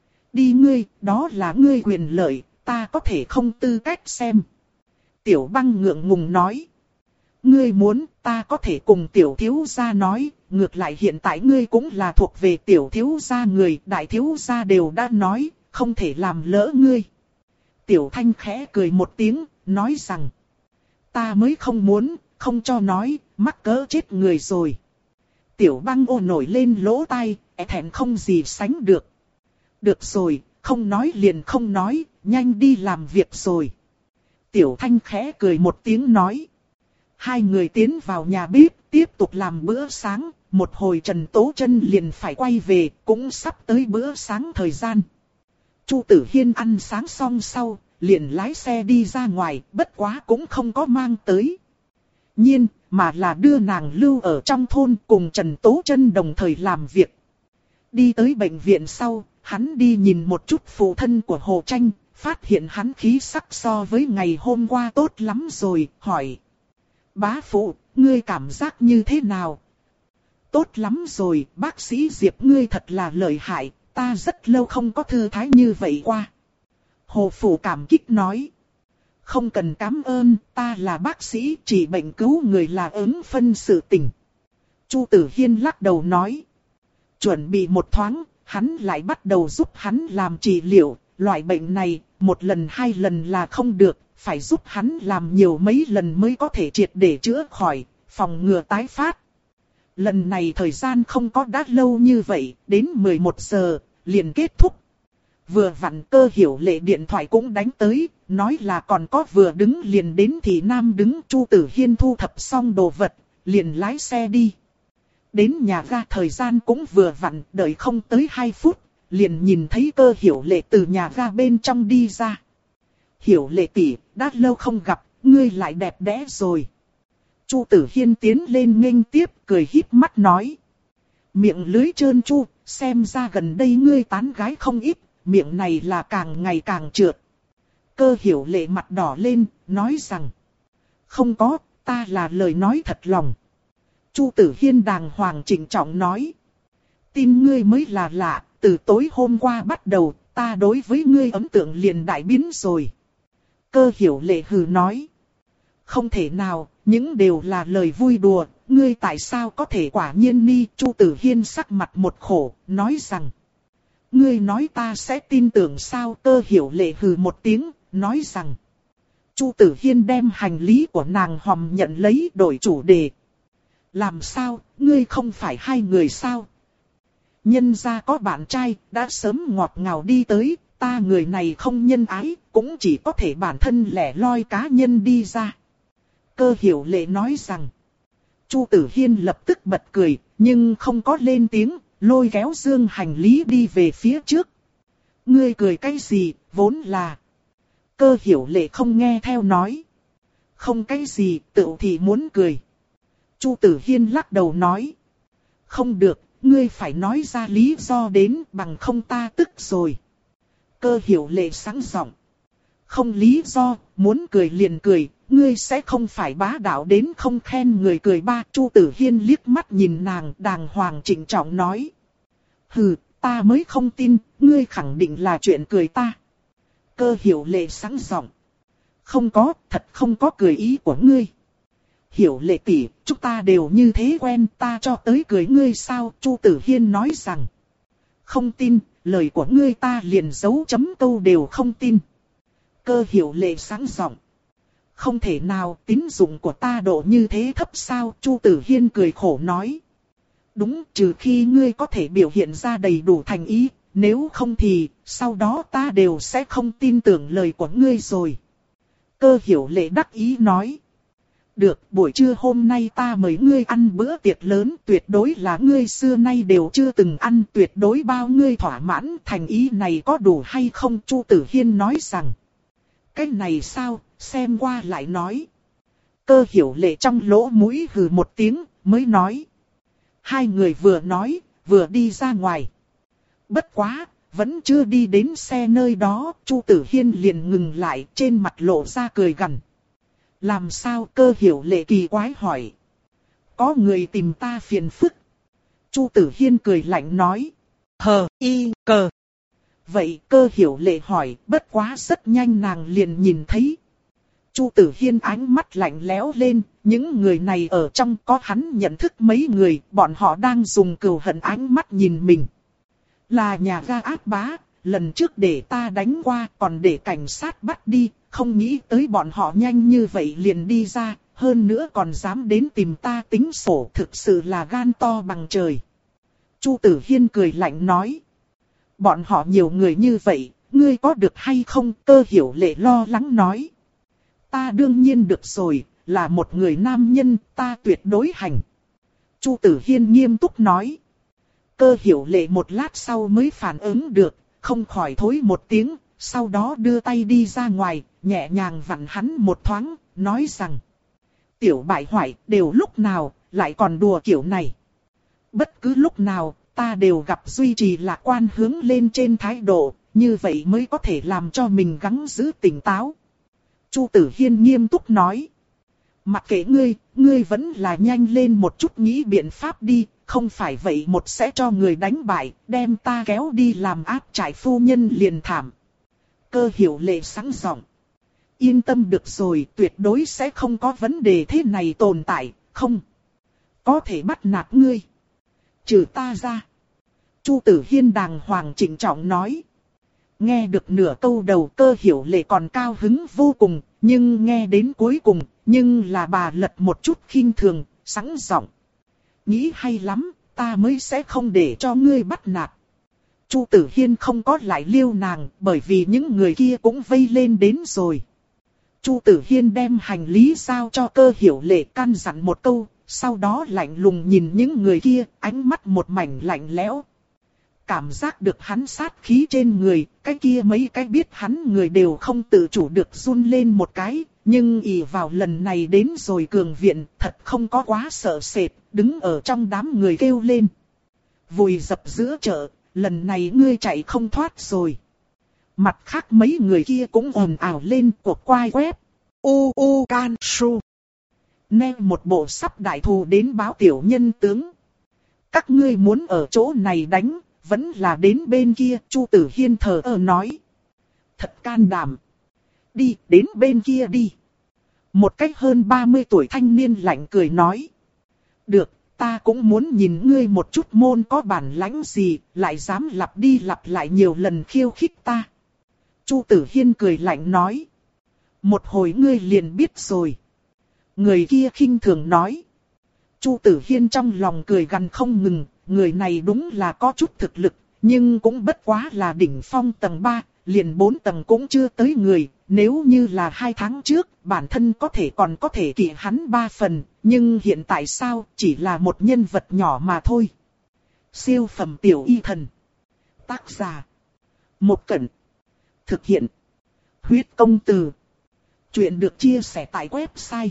Đi ngươi, đó là ngươi quyền lợi, ta có thể không tư cách xem. Tiểu Băng ngượng ngùng nói. Ngươi muốn, ta có thể cùng tiểu thiếu gia nói, ngược lại hiện tại ngươi cũng là thuộc về tiểu thiếu gia người, đại thiếu gia đều đã nói, không thể làm lỡ ngươi. Tiểu Thanh khẽ cười một tiếng, nói rằng, ta mới không muốn, không cho nói, mắc cỡ chết người rồi. Tiểu Băng ô nổi lên lỗ tai, e thẹn không gì sánh được. Được rồi, không nói liền không nói, nhanh đi làm việc rồi. Tiểu Thanh khẽ cười một tiếng nói. Hai người tiến vào nhà bếp, tiếp tục làm bữa sáng, một hồi Trần Tố Trân liền phải quay về, cũng sắp tới bữa sáng thời gian. Chu Tử Hiên ăn sáng xong sau, liền lái xe đi ra ngoài, bất quá cũng không có mang tới. Nhiên, mà là đưa nàng lưu ở trong thôn cùng Trần Tố Trân đồng thời làm việc. Đi tới bệnh viện sau, hắn đi nhìn một chút phụ thân của Hồ Tranh, phát hiện hắn khí sắc so với ngày hôm qua tốt lắm rồi, hỏi. Bá phụ, ngươi cảm giác như thế nào? Tốt lắm rồi, bác sĩ Diệp ngươi thật là lợi hại, ta rất lâu không có thư thái như vậy qua. Hồ Phụ cảm kích nói. Không cần cảm ơn, ta là bác sĩ, chỉ bệnh cứu người là ứng phân sự tình. Chu Tử Hiên lắc đầu nói. Chuẩn bị một thoáng, hắn lại bắt đầu giúp hắn làm trị liệu, loại bệnh này, một lần hai lần là không được, phải giúp hắn làm nhiều mấy lần mới có thể triệt để chữa khỏi, phòng ngừa tái phát. Lần này thời gian không có đã lâu như vậy, đến mười một giờ, liền kết thúc. Vừa vặn Cơ Hiểu Lệ điện thoại cũng đánh tới, nói là còn có vừa đứng liền đến thì Nam đứng. Chu Tử Hiên thu thập xong đồ vật, liền lái xe đi. Đến nhà ga thời gian cũng vừa vặn, đợi không tới hai phút, liền nhìn thấy Cơ Hiểu Lệ từ nhà ga bên trong đi ra. Hiểu Lệ tỷ, đã lâu không gặp, ngươi lại đẹp đẽ rồi. Chu Tử Hiên tiến lên nghênh tiếp, cười híp mắt nói. Miệng lưới trơn chu, xem ra gần đây ngươi tán gái không ít, miệng này là càng ngày càng trượt. Cơ Hiểu Lệ mặt đỏ lên, nói rằng. Không có, ta là lời nói thật lòng. Chu Tử Hiên đàng hoàng trịnh trọng nói. Tin ngươi mới là lạ, từ tối hôm qua bắt đầu, ta đối với ngươi ấn tượng liền đại biến rồi. Cơ Hiểu Lệ hừ nói. Không thể nào, những đều là lời vui đùa, ngươi tại sao có thể quả nhiên ni? Chu Tử Hiên sắc mặt một khổ, nói rằng. Ngươi nói ta sẽ tin tưởng sao? Cơ Hiểu Lệ hừ một tiếng, nói rằng. Chu Tử Hiên đem hành lý của nàng hòm nhận lấy đổi chủ đề. Làm sao, ngươi không phải hai người sao? Nhân gia có bạn trai, đã sớm ngọt ngào đi tới, ta người này không nhân ái, cũng chỉ có thể bản thân lẻ loi cá nhân đi ra. Cơ Hiểu Lệ nói rằng. Chu Tử Hiên lập tức bật cười, nhưng không có lên tiếng, lôi kéo dương hành lý đi về phía trước. Ngươi cười cái gì, vốn là. Cơ Hiểu Lệ không nghe theo nói. Không cái gì, tự thì muốn cười. Chu Tử Hiên lắc đầu nói. Không được, ngươi phải nói ra lý do đến, bằng không ta tức rồi. Cơ Hiểu Lệ sáng giọng. Không lý do, muốn cười liền cười, ngươi sẽ không phải bá đạo đến không khen người cười ba. Chu Tử Hiên liếc mắt nhìn nàng, đàng hoàng trịnh trọng nói. Hừ, ta mới không tin, ngươi khẳng định là chuyện cười ta. Cơ Hiểu Lệ sáng giọng. Không có, thật không có cười ý của ngươi. Hiểu Lệ tỷ, chúng ta đều như thế quen, ta cho tới cười ngươi sao? Chu Tử Hiên nói rằng. Không tin, lời của ngươi ta liền dấu chấm câu đều không tin. Cơ Hiểu Lệ sáng giọng. Không thể nào, tín dụng của ta độ như thế thấp sao? Chu Tử Hiên cười khổ nói. Đúng, trừ khi ngươi có thể biểu hiện ra đầy đủ thành ý, nếu không thì, sau đó ta đều sẽ không tin tưởng lời của ngươi rồi. Cơ Hiểu Lệ đắc ý nói. Được, buổi trưa hôm nay ta mời ngươi ăn bữa tiệc lớn, tuyệt đối là ngươi xưa nay đều chưa từng ăn, tuyệt đối bao ngươi thỏa mãn, thành ý này có đủ hay không? Chu Tử Hiên nói rằng. Cái này sao, xem qua lại nói. Cơ Hiểu Lệ trong lỗ mũi hừ một tiếng, mới nói. Hai người vừa nói, vừa đi ra ngoài. Bất quá, vẫn chưa đi đến xe nơi đó, Chu Tử Hiên liền ngừng lại, trên mặt lộ ra cười gằn. Làm sao? Cơ Hiểu Lệ kỳ quái hỏi. Có người tìm ta phiền phức. Chu Tử Hiên cười lạnh nói. Hờ y cờ. Vậy Cơ Hiểu Lệ hỏi, bất quá rất nhanh nàng liền nhìn thấy. Chu Tử Hiên ánh mắt lạnh lẽo lên, những người này ở trong có hắn nhận thức mấy người, bọn họ đang dùng cừu hận ánh mắt nhìn mình. Là nhà ga Át Bá, lần trước để ta đánh qua còn để cảnh sát bắt đi, không nghĩ tới bọn họ nhanh như vậy liền đi ra, hơn nữa còn dám đến tìm ta tính sổ, thực sự là gan to bằng trời. Chu Tử Hiên cười lạnh nói. Bọn họ nhiều người như vậy, ngươi có được hay không? Cơ Hiểu Lệ lo lắng nói. Ta đương nhiên được rồi, là một người nam nhân, ta tuyệt đối hành. Chu Tử Hiên nghiêm túc nói. Cơ Hiểu Lệ một lát sau mới phản ứng được, không khỏi thối một tiếng, sau đó đưa tay đi ra ngoài, nhẹ nhàng vặn hắn một thoáng, nói rằng. Tiểu bại hoại, đều lúc nào, lại còn đùa kiểu này. Bất cứ lúc nào, ta đều gặp duy trì lạc quan hướng lên trên thái độ, như vậy mới có thể làm cho mình gắng giữ tỉnh táo. Chu Tử Hiên nghiêm túc nói. Mặc kệ ngươi, ngươi vẫn là nhanh lên một chút nghĩ biện pháp đi, không phải vậy một sẽ cho người đánh bại, đem ta kéo đi làm áp trại phu nhân liền thảm. Cơ Hiểu Lệ sẵn giọng. Yên tâm được rồi, tuyệt đối sẽ không có vấn đề thế này tồn tại, không. Có thể bắt nạt ngươi. Trừ ta ra. Chu Tử Hiên đàng hoàng trịnh trọng nói. Nghe được nửa câu đầu Cơ Hiểu Lệ còn cao hứng vô cùng, nhưng nghe đến cuối cùng, nhưng là bà lật một chút khinh thường, sẵn giọng. Nghĩ hay lắm, ta mới sẽ không để cho ngươi bắt nạt. Chu Tử Hiên không có lại liêu nàng, bởi vì những người kia cũng vây lên đến rồi. Chu Tử Hiên đem hành lý giao cho Cơ Hiểu Lệ căn dặn một câu, sau đó lạnh lùng nhìn những người kia, ánh mắt một mảnh lạnh lẽo. Cảm giác được hắn sát khí trên người, cái kia mấy cái biết hắn người đều không tự chủ được run lên một cái, nhưng ỷ vào lần này đến rồi cường viện, thật không có quá sợ sệt, đứng ở trong đám người kêu lên. Vùi dập giữa chợ, lần này ngươi chạy không thoát rồi. Mặt khác mấy người kia cũng ồn ào lên cuộc quay web. U U Can Su. Nè một bộ sắp đại thù đến báo tiểu nhân tướng. Các ngươi muốn ở chỗ này đánh, vẫn là đến bên kia, Chu Tử Hiên thờ ơ nói. Thật can đảm. Đi, đến bên kia đi. Một cách hơn ba mươi tuổi thanh niên lạnh cười nói. Được, ta cũng muốn nhìn ngươi một chút môn có bản lãnh gì, lại dám lặp đi lặp lại nhiều lần khiêu khích ta. Chu Tử Hiên cười lạnh nói. Một hồi ngươi liền biết rồi. Người kia khinh thường nói. Chu Tử Hiên trong lòng cười gằn không ngừng, người này đúng là có chút thực lực, nhưng cũng bất quá là đỉnh phong tầng ba, liền bốn tầng cũng chưa tới người, nếu như là hai tháng trước, bản thân có thể còn có thể kỵ hắn ba phần, nhưng hiện tại sao, chỉ là một nhân vật nhỏ mà thôi. Siêu phẩm tiểu y thần. Tác giả. Một Cẩn. Thực hiện. Huyết công từ. Chuyện được chia sẻ tại website.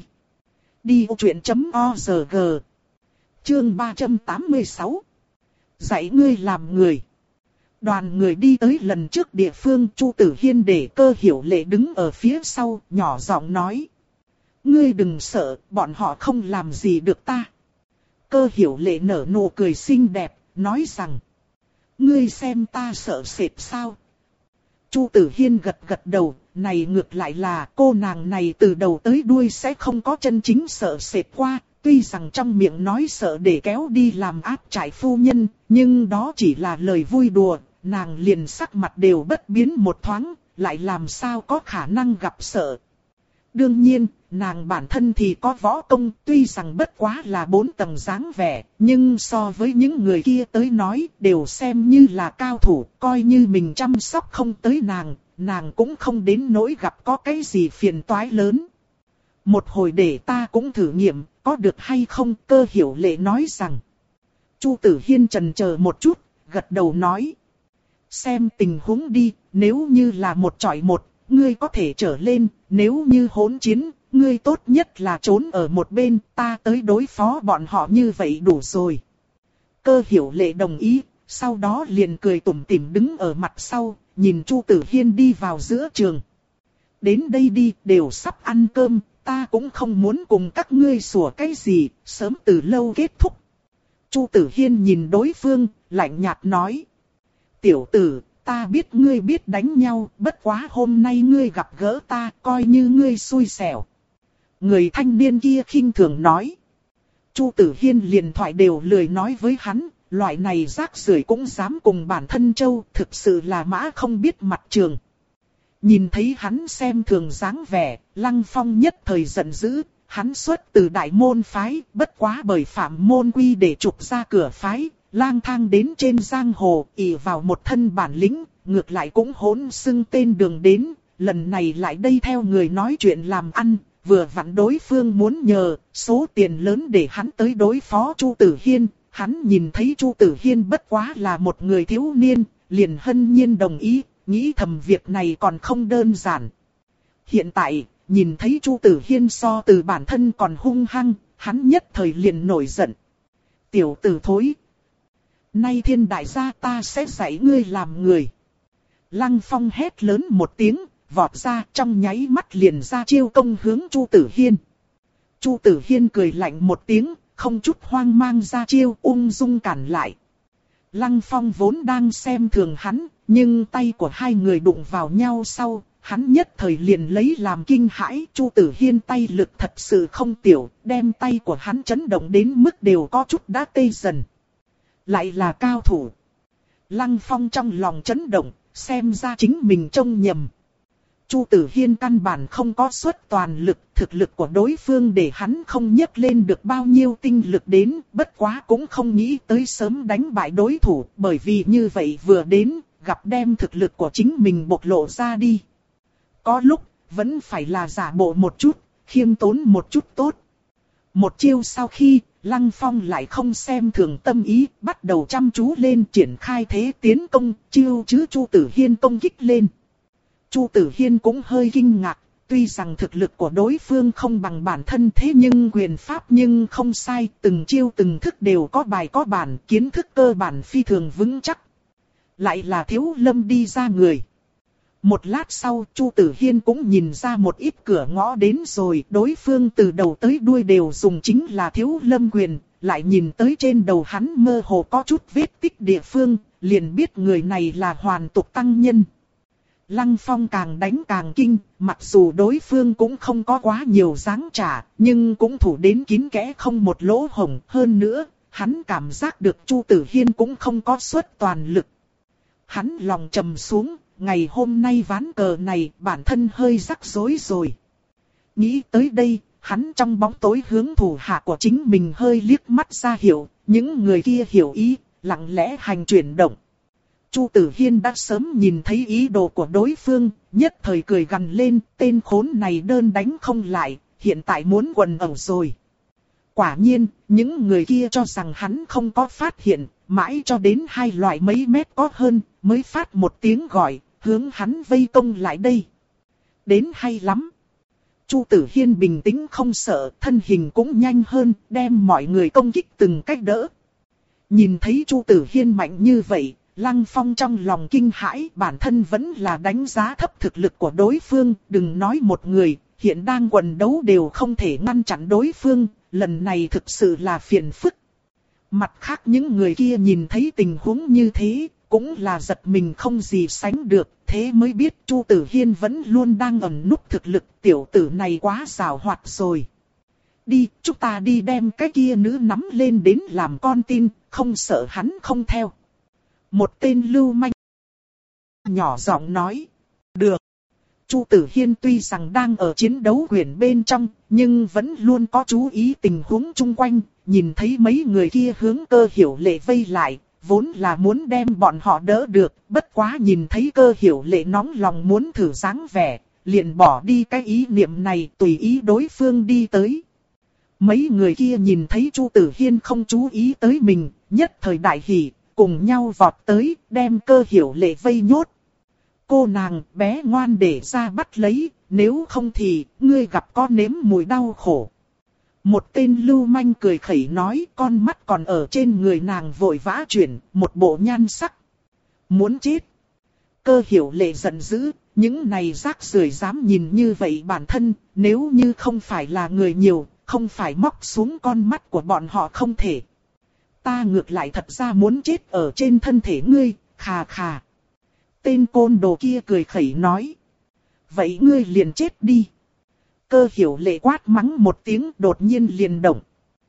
đi vô chuyện chấm org. Chương ba trăm tám mươi sáu. Dạy ngươi làm người. Đoàn người đi tới lần trước địa phương, Chu Tử Hiên để Cơ Hiểu Lệ đứng ở phía sau, nhỏ giọng nói. Ngươi đừng sợ, bọn họ không làm gì được ta. Cơ Hiểu Lệ nở nụ cười xinh đẹp, nói rằng. Ngươi xem ta sợ sệt sao? Chu Tử Hiên gật gật đầu, này ngược lại là cô nàng này từ đầu tới đuôi sẽ không có chân chính sợ sệt qua. Tuy rằng trong miệng nói sợ để kéo đi làm áp trại phu nhân, nhưng đó chỉ là lời vui đùa, nàng liền sắc mặt đều bất biến một thoáng, lại làm sao có khả năng gặp sợ. Đương nhiên, nàng bản thân thì có võ công, tuy rằng bất quá là bốn tầng dáng vẻ, nhưng so với những người kia tới nói, đều xem như là cao thủ, coi như mình chăm sóc không tới nàng, nàng cũng không đến nỗi gặp có cái gì phiền toái lớn. Một hồi để ta cũng thử nghiệm, có được hay không? Cơ Hiểu Lệ nói rằng. Chu Tử Hiên chần chờ một chút, gật đầu nói. Xem tình huống đi, nếu như là một chọi một, ngươi có thể trở lên, nếu như hỗn chiến, ngươi tốt nhất là trốn ở một bên, ta tới đối phó bọn họ như vậy đủ rồi. Cơ Hiểu Lệ đồng ý, sau đó liền cười tủm tỉm đứng ở mặt sau, nhìn Chu Tử Hiên đi vào giữa trường. Đến đây đi, đều sắp ăn cơm, ta cũng không muốn cùng các ngươi sủa cái gì, sớm từ lâu kết thúc. Chu Tử Hiên nhìn đối phương, lạnh nhạt nói. Tiểu tử, ta biết ngươi biết đánh nhau, bất quá hôm nay ngươi gặp gỡ ta, coi như ngươi xui xẻo. Người thanh niên kia khinh thường nói. Chu Tử Hiên liền thoại đều lười nói với hắn, loại này rác rưởi cũng dám cùng bản thân châu, thực sự là mã không biết mặt trường. Nhìn thấy hắn xem thường dáng vẻ, Lăng Phong nhất thời giận dữ, hắn xuất từ đại môn phái, bất quá bởi phạm môn quy để trục ra cửa phái, lang thang đến trên giang hồ, ỷ vào một thân bản lĩnh, ngược lại cũng hỗn xưng tên đường đến, lần này lại đây theo người nói chuyện làm ăn, vừa vặn đối phương muốn nhờ, số tiền lớn để hắn tới đối phó Chu Tử Hiên, hắn nhìn thấy Chu Tử Hiên bất quá là một người thiếu niên, liền hân nhiên đồng ý. Nghĩ thầm việc này còn không đơn giản. Hiện tại, nhìn thấy Chu Tử Hiên so từ bản thân còn hung hăng, hắn nhất thời liền nổi giận. Tiểu tử thối. Nay thiên đại gia ta sẽ dạy ngươi làm người. Lăng Phong hét lớn một tiếng, vọt ra trong nháy mắt liền ra chiêu công hướng Chu Tử Hiên. Chu Tử Hiên cười lạnh một tiếng, không chút hoang mang ra chiêu ung dung cản lại. Lăng Phong vốn đang xem thường hắn, nhưng tay của hai người đụng vào nhau sau, hắn nhất thời liền lấy làm kinh hãi. Chu Tử Hiên tay lực thật sự không tiểu, đem tay của hắn chấn động đến mức đều có chút đã tê dần. Lại là cao thủ. Lăng Phong trong lòng chấn động, xem ra chính mình trông nhầm. Chu Tử Hiên căn bản không có xuất toàn lực, thực lực của đối phương để hắn không nhấc lên được bao nhiêu tinh lực đến, bất quá cũng không nghĩ tới sớm đánh bại đối thủ, bởi vì như vậy vừa đến, gặp đem thực lực của chính mình bộc lộ ra đi. Có lúc, vẫn phải là giả bộ một chút, khiêm tốn một chút tốt. Một chiêu sau khi, Lăng Phong lại không xem thường tâm ý, bắt đầu chăm chú lên triển khai thế tiến công, chiêu chứ Chu Tử Hiên công kích lên. Chu Tử Hiên cũng hơi kinh ngạc, tuy rằng thực lực của đối phương không bằng bản thân thế nhưng quyền pháp nhưng không sai, từng chiêu từng thức đều có bài có bản, kiến thức cơ bản phi thường vững chắc. Lại là Thiếu Lâm đi ra người. Một lát sau, Chu Tử Hiên cũng nhìn ra một ít cửa ngõ đến rồi, đối phương từ đầu tới đuôi đều dùng chính là Thiếu Lâm quyền, lại nhìn tới trên đầu hắn mơ hồ có chút vết tích địa phương, liền biết người này là Hoàn Tục tăng nhân. Lăng Phong càng đánh càng kinh, mặc dù đối phương cũng không có quá nhiều giáng trả, nhưng cũng thủ đến kín kẽ không một lỗ hổng. Hơn nữa, hắn cảm giác được Chu Tử Hiên cũng không có xuất toàn lực. Hắn lòng trầm xuống, ngày hôm nay ván cờ này bản thân hơi rắc rối rồi. Nghĩ tới đây, hắn trong bóng tối hướng thủ hạ của chính mình hơi liếc mắt ra hiệu, những người kia hiểu ý, lặng lẽ hành chuyển động. Chu Tử Hiên đã sớm nhìn thấy ý đồ của đối phương, nhất thời cười gằn lên, tên khốn này đơn đánh không lại, hiện tại muốn quần ẩu rồi. Quả nhiên, những người kia cho rằng hắn không có phát hiện, mãi cho đến hai loại mấy mét có hơn, mới phát một tiếng gọi, hướng hắn vây công lại đây. Đến hay lắm. Chu Tử Hiên bình tĩnh không sợ, thân hình cũng nhanh hơn, đem mọi người công kích từng cách đỡ. Nhìn thấy Chu Tử Hiên mạnh như vậy, Lăng Phong trong lòng kinh hãi, bản thân vẫn là đánh giá thấp thực lực của đối phương, đừng nói một người, hiện đang quần đấu đều không thể ngăn chặn đối phương, lần này thực sự là phiền phức. Mặt khác những người kia nhìn thấy tình huống như thế, cũng là giật mình không gì sánh được, thế mới biết Chu Tử Hiên vẫn luôn đang ẩn núp thực lực, tiểu tử này quá giàu hoạt rồi. Đi, chúng ta đi đem cái kia nữ nắm lên đến làm con tin, không sợ hắn không theo. Một tên lưu manh nhỏ giọng nói. Được. Chu Tử Hiên tuy rằng đang ở chiến đấu quyển bên trong, nhưng vẫn luôn có chú ý tình huống chung quanh, nhìn thấy mấy người kia hướng Cơ Hiểu Lệ vây lại, vốn là muốn đem bọn họ đỡ được, bất quá nhìn thấy Cơ Hiểu Lệ nóng lòng muốn thử dáng vẻ, liền bỏ đi cái ý niệm này, tùy ý đối phương đi tới. Mấy người kia nhìn thấy Chu Tử Hiên không chú ý tới mình, nhất thời đại hỉ, cùng nhau vọt tới, đem Cơ Hiểu Lệ vây nhốt. Cô nàng, bé ngoan để ra bắt lấy, nếu không thì, ngươi gặp có nếm mùi đau khổ. Một tên lưu manh cười khẩy nói, con mắt còn ở trên người nàng vội vã chuyển, một bộ nhan sắc. Muốn chết. Cơ Hiểu Lệ giận dữ, những này rác rưởi dám nhìn như vậy bản thân, nếu như không phải là người nhiều, không phải móc xuống con mắt của bọn họ không thể. Ta ngược lại thật ra muốn chết ở trên thân thể ngươi, khà khà. Tên côn đồ kia cười khẩy nói. Vậy ngươi liền chết đi. Cơ Hiểu Lệ quát mắng một tiếng đột nhiên liền động.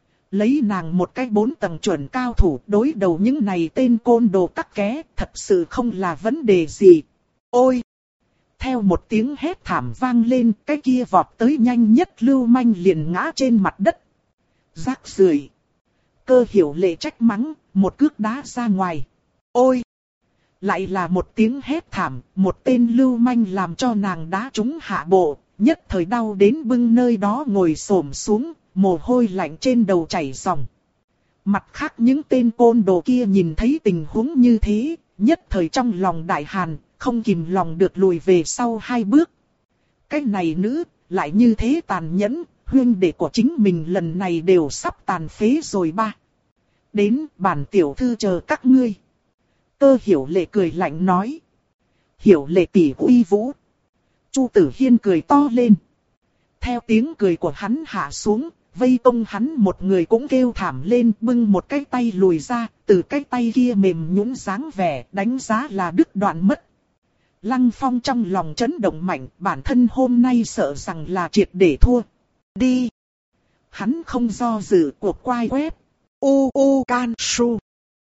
Lấy nàng một cái bốn tầng chuẩn cao thủ đối đầu những này tên côn đồ tắc ké, thật sự không là vấn đề gì. Ôi! Theo một tiếng hét thảm vang lên, cái kia vọt tới nhanh nhất lưu manh liền ngã trên mặt đất. Rác rưởi. Cơ Hiểu Lệ trách mắng, một cước đá ra ngoài. Ôi! Lại là một tiếng hét thảm, một tên lưu manh làm cho nàng đá trúng hạ bộ, nhất thời đau đến bưng nơi đó ngồi xổm xuống, mồ hôi lạnh trên đầu chảy ròng. Mặt khác những tên côn đồ kia nhìn thấy tình huống như thế, nhất thời trong lòng đại hàn, không kìm lòng được lùi về sau hai bước. Cái này nữ, lại như thế tàn nhẫn, huynh đệ của chính mình lần này đều sắp tàn phế rồi ba. Đến bản tiểu thư chờ các ngươi. Cơ Hiểu Lệ cười lạnh nói. Hiểu Lệ tỷ uy vũ. Chu Tử Hiên cười to lên. Theo tiếng cười của hắn hạ xuống, vây công hắn một người cũng kêu thảm lên, bưng một cái tay lùi ra, từ cái tay kia mềm nhũn dáng vẻ, đánh giá là đứt đoạn mất. Lăng Phong trong lòng chấn động mạnh, bản thân hôm nay sợ rằng là triệt để thua. Đi! Hắn không do dự cuộc quay quét. U U Can Su.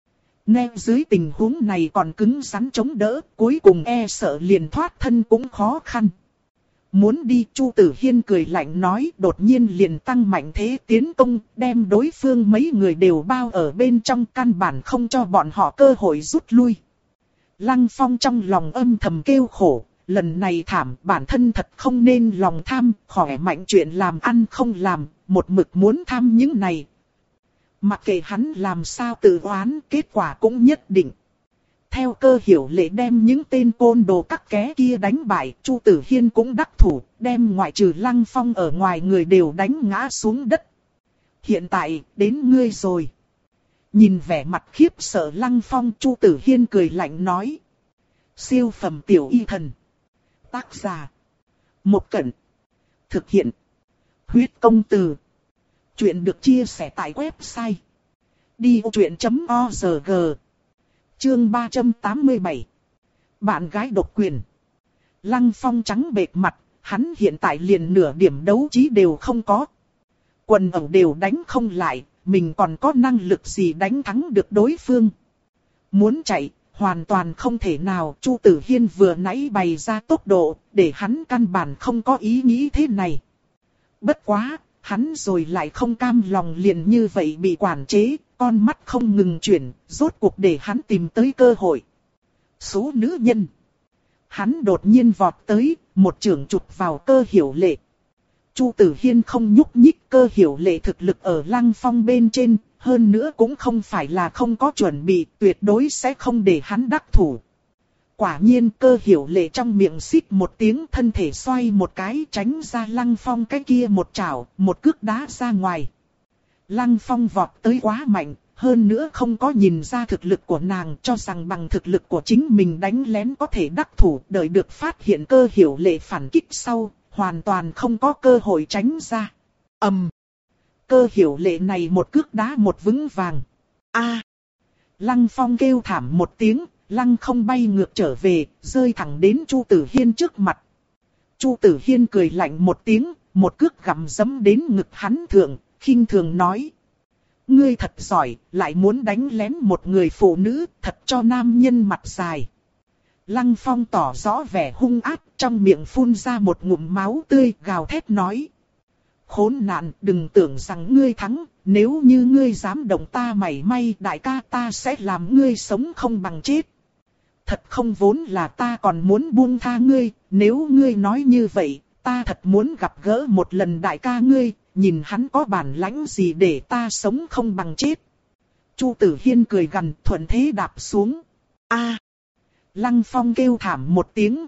Nè dưới tình huống này còn cứng rắn chống đỡ, cuối cùng e sợ liền thoát thân cũng khó khăn. Muốn đi, Chu Tử Hiên cười lạnh nói, đột nhiên liền tăng mạnh thế tiến công, đem đối phương mấy người đều bao ở bên trong, căn bản không cho bọn họ cơ hội rút lui. Lăng Phong trong lòng âm thầm kêu khổ, lần này thảm, bản thân thật không nên lòng tham, khỏe mạnh chuyện làm ăn không làm, một mực muốn tham những này. Mặc kệ hắn làm sao tự oán, kết quả cũng nhất định. Theo Cơ Hiểu Lệ đem những tên côn đồ các ké kia đánh bại, Chu Tử Hiên cũng đắc thủ, đem ngoại trừ Lăng Phong ở ngoài người đều đánh ngã xuống đất. Hiện tại, đến ngươi rồi. Nhìn vẻ mặt khiếp sợ Lăng Phong, Chu Tử Hiên cười lạnh nói. Siêu phẩm tiểu y thần. Tác giả. Một Cẩn. Thực hiện. Huyết công từ. Chuyện được chia sẻ tại website. đi ô chuyện chấm org. Chương ba trăm tám mươi bảy. Bạn gái độc quyền. Lăng Phong trắng bệch mặt, hắn hiện tại liền nửa điểm đấu trí đều không có. Quần ẩu đều đánh không lại, mình còn có năng lực gì đánh thắng được đối phương. Muốn chạy, hoàn toàn không thể nào. Chu Tử Hiên vừa nãy bày ra tốc độ, để hắn căn bản không có ý nghĩ thế này. Bất quá, hắn rồi lại không cam lòng liền như vậy bị quản chế, con mắt không ngừng chuyển, rốt cuộc để hắn tìm tới cơ hội. Số nữ nhân. Hắn đột nhiên vọt tới, một chưởng chụp vào Cơ Hiểu Lệ. Chu Tử Hiên không nhúc nhích, Cơ Hiểu Lệ thực lực ở Lăng Phong bên trên, hơn nữa cũng không phải là không có chuẩn bị, tuyệt đối sẽ không để hắn đắc thủ. Quả nhiên Cơ Hiểu Lệ trong miệng xít một tiếng, thân thể xoay một cái, tránh ra Lăng Phong cái kia một chảo, một cước đá ra ngoài. Lăng Phong vọt tới quá mạnh, hơn nữa không có nhìn ra thực lực của nàng, cho rằng bằng thực lực của chính mình đánh lén có thể đắc thủ, đợi được phát hiện Cơ Hiểu Lệ phản kích sau, hoàn toàn không có cơ hội tránh ra. Ầm! Um, Cơ Hiểu Lệ này một cước đá một vững vàng. A! Lăng Phong kêu thảm một tiếng, lăng không bay ngược trở về, rơi thẳng đến Chu Tử Hiên trước mặt. Chu Tử Hiên cười lạnh một tiếng, một cước gặm dẫm đến ngực hắn thượng, khinh thường nói: ngươi thật giỏi, lại muốn đánh lén một người phụ nữ, thật cho nam nhân mặt dài. Lăng Phong tỏ rõ vẻ hung ác, trong miệng phun ra một ngụm máu tươi, gào thét nói: khốn nạn, đừng tưởng rằng ngươi thắng, nếu như ngươi dám động ta mảy may, đại ca ta sẽ làm ngươi sống không bằng chết. Thật không vốn là ta còn muốn buông tha ngươi, nếu ngươi nói như vậy, ta thật muốn gặp gỡ một lần đại ca ngươi, nhìn hắn có bản lãnh gì để ta sống không bằng chết. Chu Tử Hiên cười gằn, thuận thế đạp xuống. A! Lăng Phong kêu thảm một tiếng,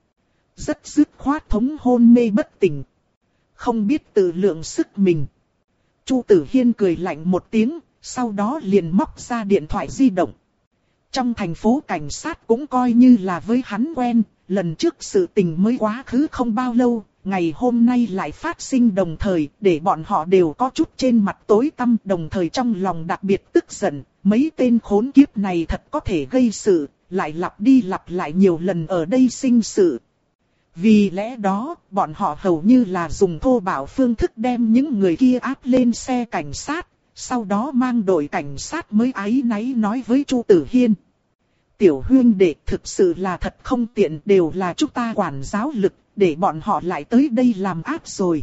rất dứt khoát thống hôn mê bất tỉnh, không biết tự lượng sức mình. Chu Tử Hiên cười lạnh một tiếng, sau đó liền móc ra điện thoại di động. Trong thành phố cảnh sát cũng coi như là với hắn quen, lần trước sự tình mới quá khứ không bao lâu, ngày hôm nay lại phát sinh đồng thời, để bọn họ đều có chút trên mặt tối tăm, đồng thời trong lòng đặc biệt tức giận, mấy tên khốn kiếp này thật có thể gây sự, lại lặp đi lặp lại nhiều lần ở đây sinh sự. Vì lẽ đó, bọn họ hầu như là dùng thô bạo phương thức đem những người kia áp lên xe cảnh sát, sau đó mang đội cảnh sát mới áy náy nói với Chu Tử Hiên: tiểu huynh đệ, thực sự là thật không tiện, đều là chúng ta quản giáo lực, để bọn họ lại tới đây làm áp rồi.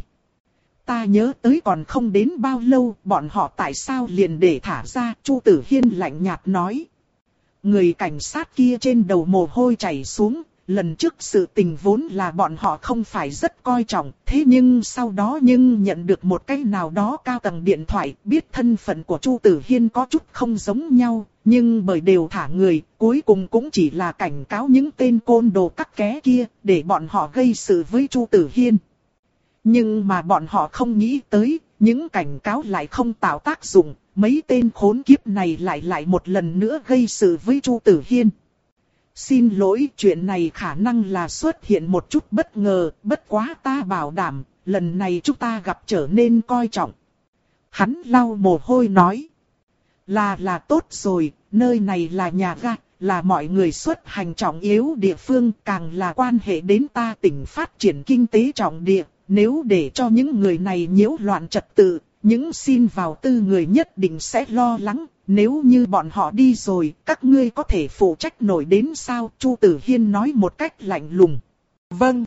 Ta nhớ tới còn không đến bao lâu, bọn họ tại sao liền để thả ra? Chu Tử Hiên lạnh nhạt nói. Người cảnh sát kia trên đầu mồ hôi chảy xuống. Lần trước sự tình vốn là bọn họ không phải rất coi trọng, thế nhưng sau đó nhưng nhận được một cái nào đó cao tầng điện thoại, biết thân phận của Chu Tử Hiên có chút không giống nhau, nhưng bởi đều thả người, cuối cùng cũng chỉ là cảnh cáo những tên côn đồ cắt ké kia, để bọn họ gây sự với Chu Tử Hiên. Nhưng mà bọn họ không nghĩ tới, những cảnh cáo lại không tạo tác dụng, mấy tên khốn kiếp này lại lại một lần nữa gây sự với Chu Tử Hiên. Xin lỗi, chuyện này khả năng là xuất hiện một chút bất ngờ, bất quá ta bảo đảm, lần này chúng ta gặp trở nên coi trọng. Hắn lau mồ hôi nói. Là là tốt rồi, nơi này là nhà ga, là mọi người xuất hành trọng yếu địa phương, càng là quan hệ đến ta tỉnh phát triển kinh tế trọng địa. Nếu để cho những người này nhiễu loạn trật tự, những xin vào tư người nhất định sẽ lo lắng. Nếu như bọn họ đi rồi, các ngươi có thể phụ trách nổi đến sao? Chu Tử Hiên nói một cách lạnh lùng. Vâng.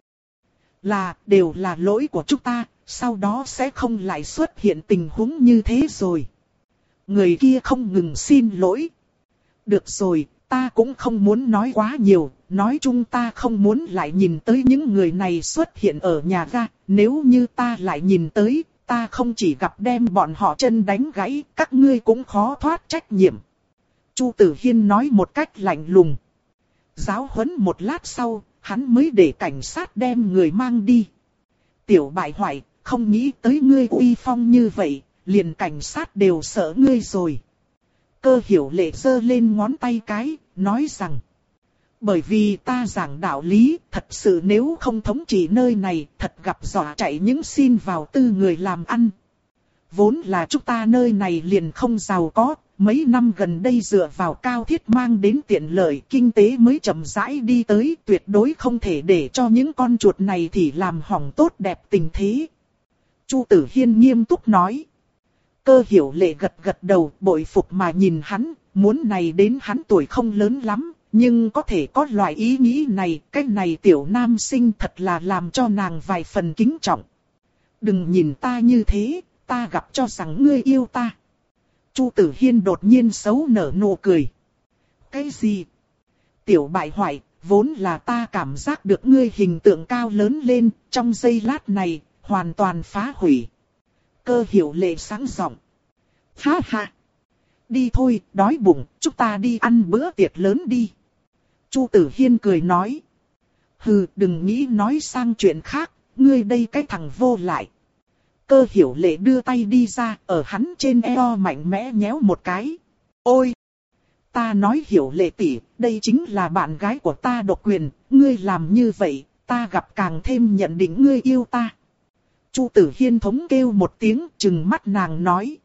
Là, đều là lỗi của chúng ta, sau đó sẽ không lại xuất hiện tình huống như thế rồi. Người kia không ngừng xin lỗi. Được rồi, ta cũng không muốn nói quá nhiều, nói chung ta không muốn lại nhìn tới những người này xuất hiện ở nhà ga, nếu như ta lại nhìn tới, ta không chỉ gặp đem bọn họ chân đánh gãy, các ngươi cũng khó thoát trách nhiệm. Chu Tử Hiên nói một cách lạnh lùng. Giáo huấn một lát sau, hắn mới để cảnh sát đem người mang đi. Tiểu bại hoại, không nghĩ tới ngươi uy phong như vậy, liền cảnh sát đều sợ ngươi rồi. Cơ Hiểu Lệ giơ lên ngón tay cái, nói rằng. Bởi vì ta giảng đạo lý, thật sự nếu không thống trị nơi này, thật gặp dọa chạy những xin vào tư người làm ăn. Vốn là chúng ta nơi này liền không giàu có, mấy năm gần đây dựa vào cao thiết mang đến tiện lợi, kinh tế mới chậm rãi đi tới, tuyệt đối không thể để cho những con chuột này thì làm hỏng tốt đẹp tình thế. Chu Tử Hiên nghiêm túc nói. Cơ Hiểu Lệ gật gật đầu, bội phục mà nhìn hắn, muốn này đến hắn tuổi không lớn lắm. Nhưng có thể có loại ý nghĩ này, cái này tiểu nam sinh thật là làm cho nàng vài phần kính trọng. Đừng nhìn ta như thế, ta gặp cho rằng ngươi yêu ta. Chu Tử Hiên đột nhiên xấu nở nụ cười. Cái gì? Tiểu bại hoại, vốn là ta cảm giác được ngươi hình tượng cao lớn lên, trong giây lát này, hoàn toàn phá hủy. Cơ Hiểu Lệ sáng giọng. Ha ha! Đi thôi, đói bụng, chúng ta đi ăn bữa tiệc lớn đi. Chu Tử Hiên cười nói. Hừ, đừng nghĩ nói sang chuyện khác, ngươi đây cái thằng vô lại. Cơ Hiểu Lệ đưa tay đi ra, ở hắn trên eo mạnh mẽ nhéo một cái. Ôi! Ta nói Hiểu Lệ tỷ, đây chính là bạn gái của ta độc quyền, ngươi làm như vậy, ta gặp càng thêm nhận định ngươi yêu ta. Chu Tử Hiên thống kêu một tiếng, trừng mắt nàng nói.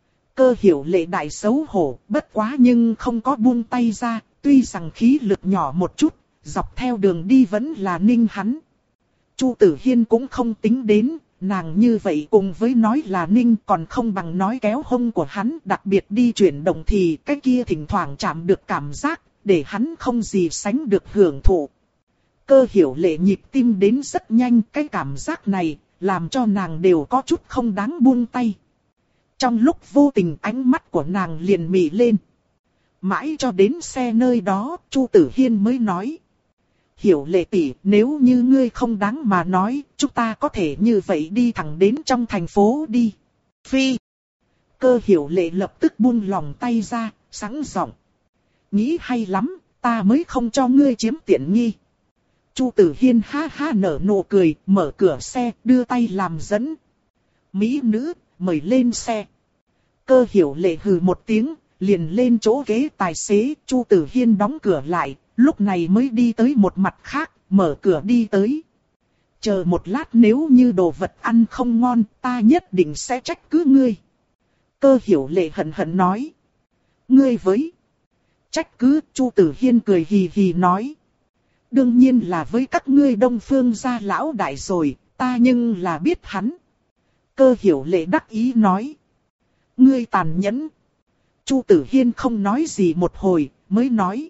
Cơ Hiểu Lệ đại xấu hổ, bất quá nhưng không có buông tay ra, tuy rằng khí lực nhỏ một chút, dọc theo đường đi vẫn là ninh hắn. Chu Tử Hiên cũng không tính đến, nàng như vậy cùng với nói là ninh còn không bằng nói kéo hông của hắn, đặc biệt đi chuyển động thì cái kia thỉnh thoảng chạm được cảm giác, để hắn không gì sánh được hưởng thụ. Cơ Hiểu Lệ nhịp tim đến rất nhanh, cái cảm giác này làm cho nàng đều có chút không đáng buông tay. Trong lúc vô tình ánh mắt của nàng liền mị lên. Mãi cho đến xe nơi đó, Chu Tử Hiên mới nói. Hiểu Lệ tỷ, nếu như ngươi không đáng mà nói, chúng ta có thể như vậy đi thẳng đến trong thành phố đi. Phi. Cơ Hiểu Lệ lập tức buông lòng tay ra, sẵn giọng. Nghĩ hay lắm, ta mới không cho ngươi chiếm tiện nghi. Chu Tử Hiên ha ha nở nụ cười, mở cửa xe, đưa tay làm dẫn. Mỹ nữ, mời lên xe. Cơ Hiểu Lệ hừ một tiếng, liền lên chỗ ghế tài xế, Chu Tử Hiên đóng cửa lại, lúc này mới đi tới một mặt khác, mở cửa đi tới. Chờ một lát nếu như đồ vật ăn không ngon, ta nhất định sẽ trách cứ ngươi. Cơ Hiểu Lệ hận hận nói. Ngươi với. Trách cứ, Chu Tử Hiên cười hì hì nói. Đương nhiên là với các ngươi Đông Phương gia lão đại rồi, ta nhưng là biết hắn. Cơ Hiểu Lệ đắc ý nói. Ngươi tàn nhẫn. Chu Tử Hiên không nói gì một hồi, mới nói.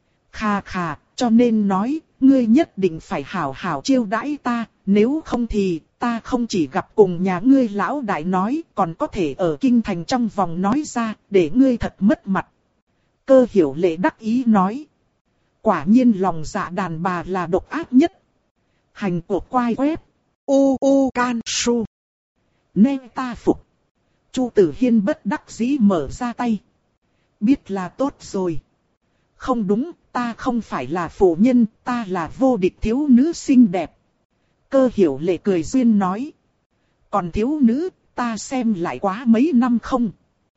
Khà khà, cho nên nói, ngươi nhất định phải hảo hảo chiêu đãi ta, nếu không thì, ta không chỉ gặp cùng nhà ngươi lão đại nói, còn có thể ở kinh thành trong vòng nói ra, để ngươi thật mất mặt. Cơ Hiểu Lệ đắc ý nói. Quả nhiên lòng dạ đàn bà là độc ác nhất. Hành của quai web. U U Can Su. Nên ta phục. Chu Tử Hiên bất đắc dĩ mở ra tay. Biết là tốt rồi. Không đúng, ta không phải là phụ nhân, ta là vô địch thiếu nữ xinh đẹp. Cơ Hiểu Lệ cười duyên nói. Còn thiếu nữ, ta xem lại quá mấy năm không.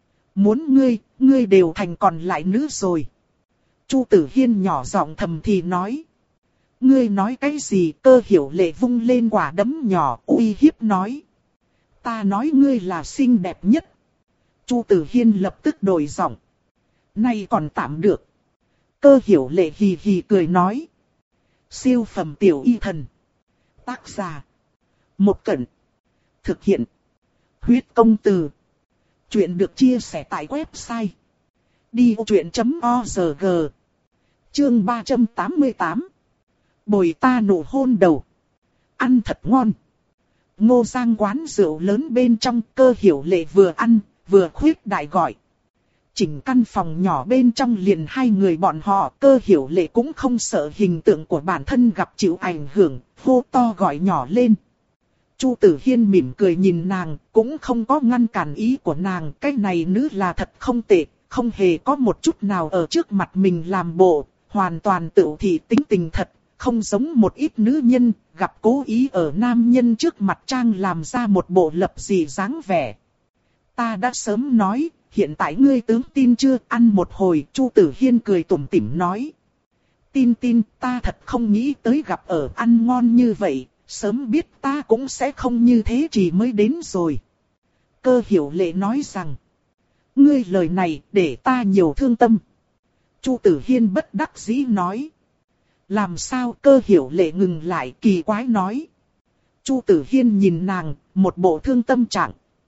Muốn ngươi, ngươi đều thành còn lại nữ rồi. Chu Tử Hiên nhỏ giọng thầm thì nói. Ngươi nói cái gì? Cơ Hiểu Lệ vung lên quả đấm nhỏ uy hiếp nói. Ta nói ngươi là xinh đẹp nhất. Chu Tử Hiên lập tức đổi giọng. Nay còn tạm được. Cơ Hiểu Lệ hì hì cười nói. Siêu phẩm tiểu y thần. Tác giả. Một Cẩn. Thực hiện. Huyết công từ. Chuyện được chia sẻ tại website. đi ô chuyện chấm org. Chương ba trăm tám mươi tám. Bồi ta nụ hôn đầu. Ăn thật ngon. Ngô Giang quán rượu lớn bên trong, Cơ Hiểu Lệ vừa ăn, vừa khuyết đại gọi. Chỉnh căn phòng nhỏ bên trong liền hai người bọn họ, Cơ Hiểu Lệ cũng không sợ hình tượng của bản thân gặp chịu ảnh hưởng, hô to gọi nhỏ lên. Chu Tử Hiên mỉm cười nhìn nàng, cũng không có ngăn cản ý của nàng, cái này nữ là thật không tệ, không hề có một chút nào ở trước mặt mình làm bộ, hoàn toàn tự thị tính tình thật, không giống một ít nữ nhân, gặp cố ý ở nam nhân trước mặt trang làm ra một bộ lập dị dáng vẻ. Ta đã sớm nói, hiện tại ngươi tướng tin chưa, ăn một hồi, Chu Tử Hiên cười tủm tỉm nói. Tin tin, ta thật không nghĩ tới gặp ở ăn ngon như vậy, sớm biết ta cũng sẽ không như thế chỉ mới đến rồi. Cơ Hiểu Lệ nói rằng, ngươi lời này để ta nhiều thương tâm. Chu Tử Hiên bất đắc dĩ nói. Làm sao? Cơ Hiểu Lệ ngừng lại kỳ quái nói. Chu Tử Hiên nhìn nàng, một bộ thương tâm trạng.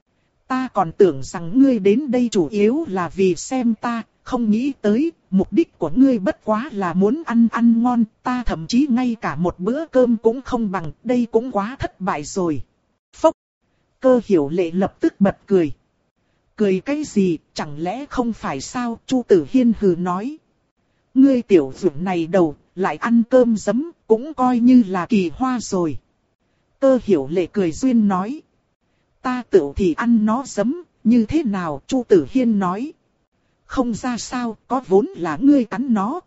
Ta còn tưởng rằng ngươi đến đây chủ yếu là vì xem ta, không nghĩ tới, mục đích của ngươi bất quá là muốn ăn ăn ngon, ta thậm chí ngay cả một bữa cơm cũng không bằng, đây cũng quá thất bại rồi. Phốc! Cơ Hiểu Lệ lập tức bật cười. Cười cái gì, chẳng lẽ không phải sao? Chu Tử Hiên hừ nói. Ngươi tiểu dưỡng này đầu, lại ăn cơm giấm, cũng coi như là kỳ hoa rồi. Cơ Hiểu Lệ cười duyên nói. Ta tự thì ăn nó giấm, như thế nào? Chu Tử Hiên nói. Không ra sao, có vốn là ngươi cắn nó.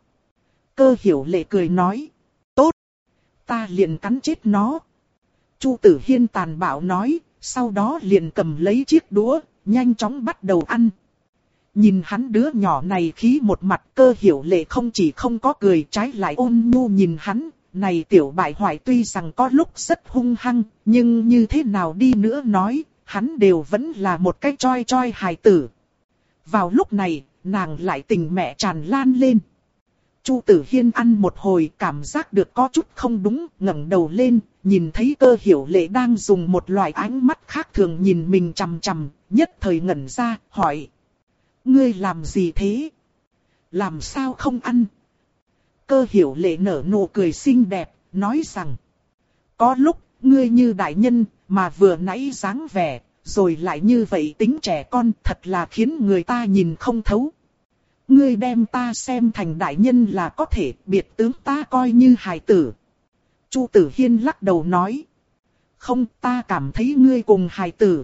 Cơ Hiểu Lệ cười nói. Tốt, ta liền cắn chết nó. Chu Tử Hiên tàn bạo nói, sau đó liền cầm lấy chiếc đũa, nhanh chóng bắt đầu ăn. Nhìn hắn đứa nhỏ này khí một mặt, Cơ Hiểu Lệ không chỉ không có cười, trái lại ôn nhu nhìn hắn. Này tiểu bại hoại tuy rằng có lúc rất hung hăng, nhưng như thế nào đi nữa nói, hắn đều vẫn là một cái choi choi hài tử. Vào lúc này, nàng lại tình mẹ tràn lan lên. Chu Tử Hiên ăn một hồi, cảm giác được có chút không đúng, ngẩng đầu lên, nhìn thấy Cơ Hiểu Lệ đang dùng một loại ánh mắt khác thường nhìn mình chằm chằm, nhất thời ngẩn ra, hỏi. Ngươi làm gì thế? Làm sao không ăn? Cơ Hiểu Lệ nở nụ cười xinh đẹp, nói rằng. Có lúc, ngươi như đại nhân, mà vừa nãy dáng vẻ, rồi lại như vậy tính trẻ con, thật là khiến người ta nhìn không thấu. Ngươi đem ta xem thành đại nhân là có thể, biệt tướng ta coi như hài tử. Chu Tử Hiên lắc đầu nói. Không, ta cảm thấy ngươi cùng hài tử.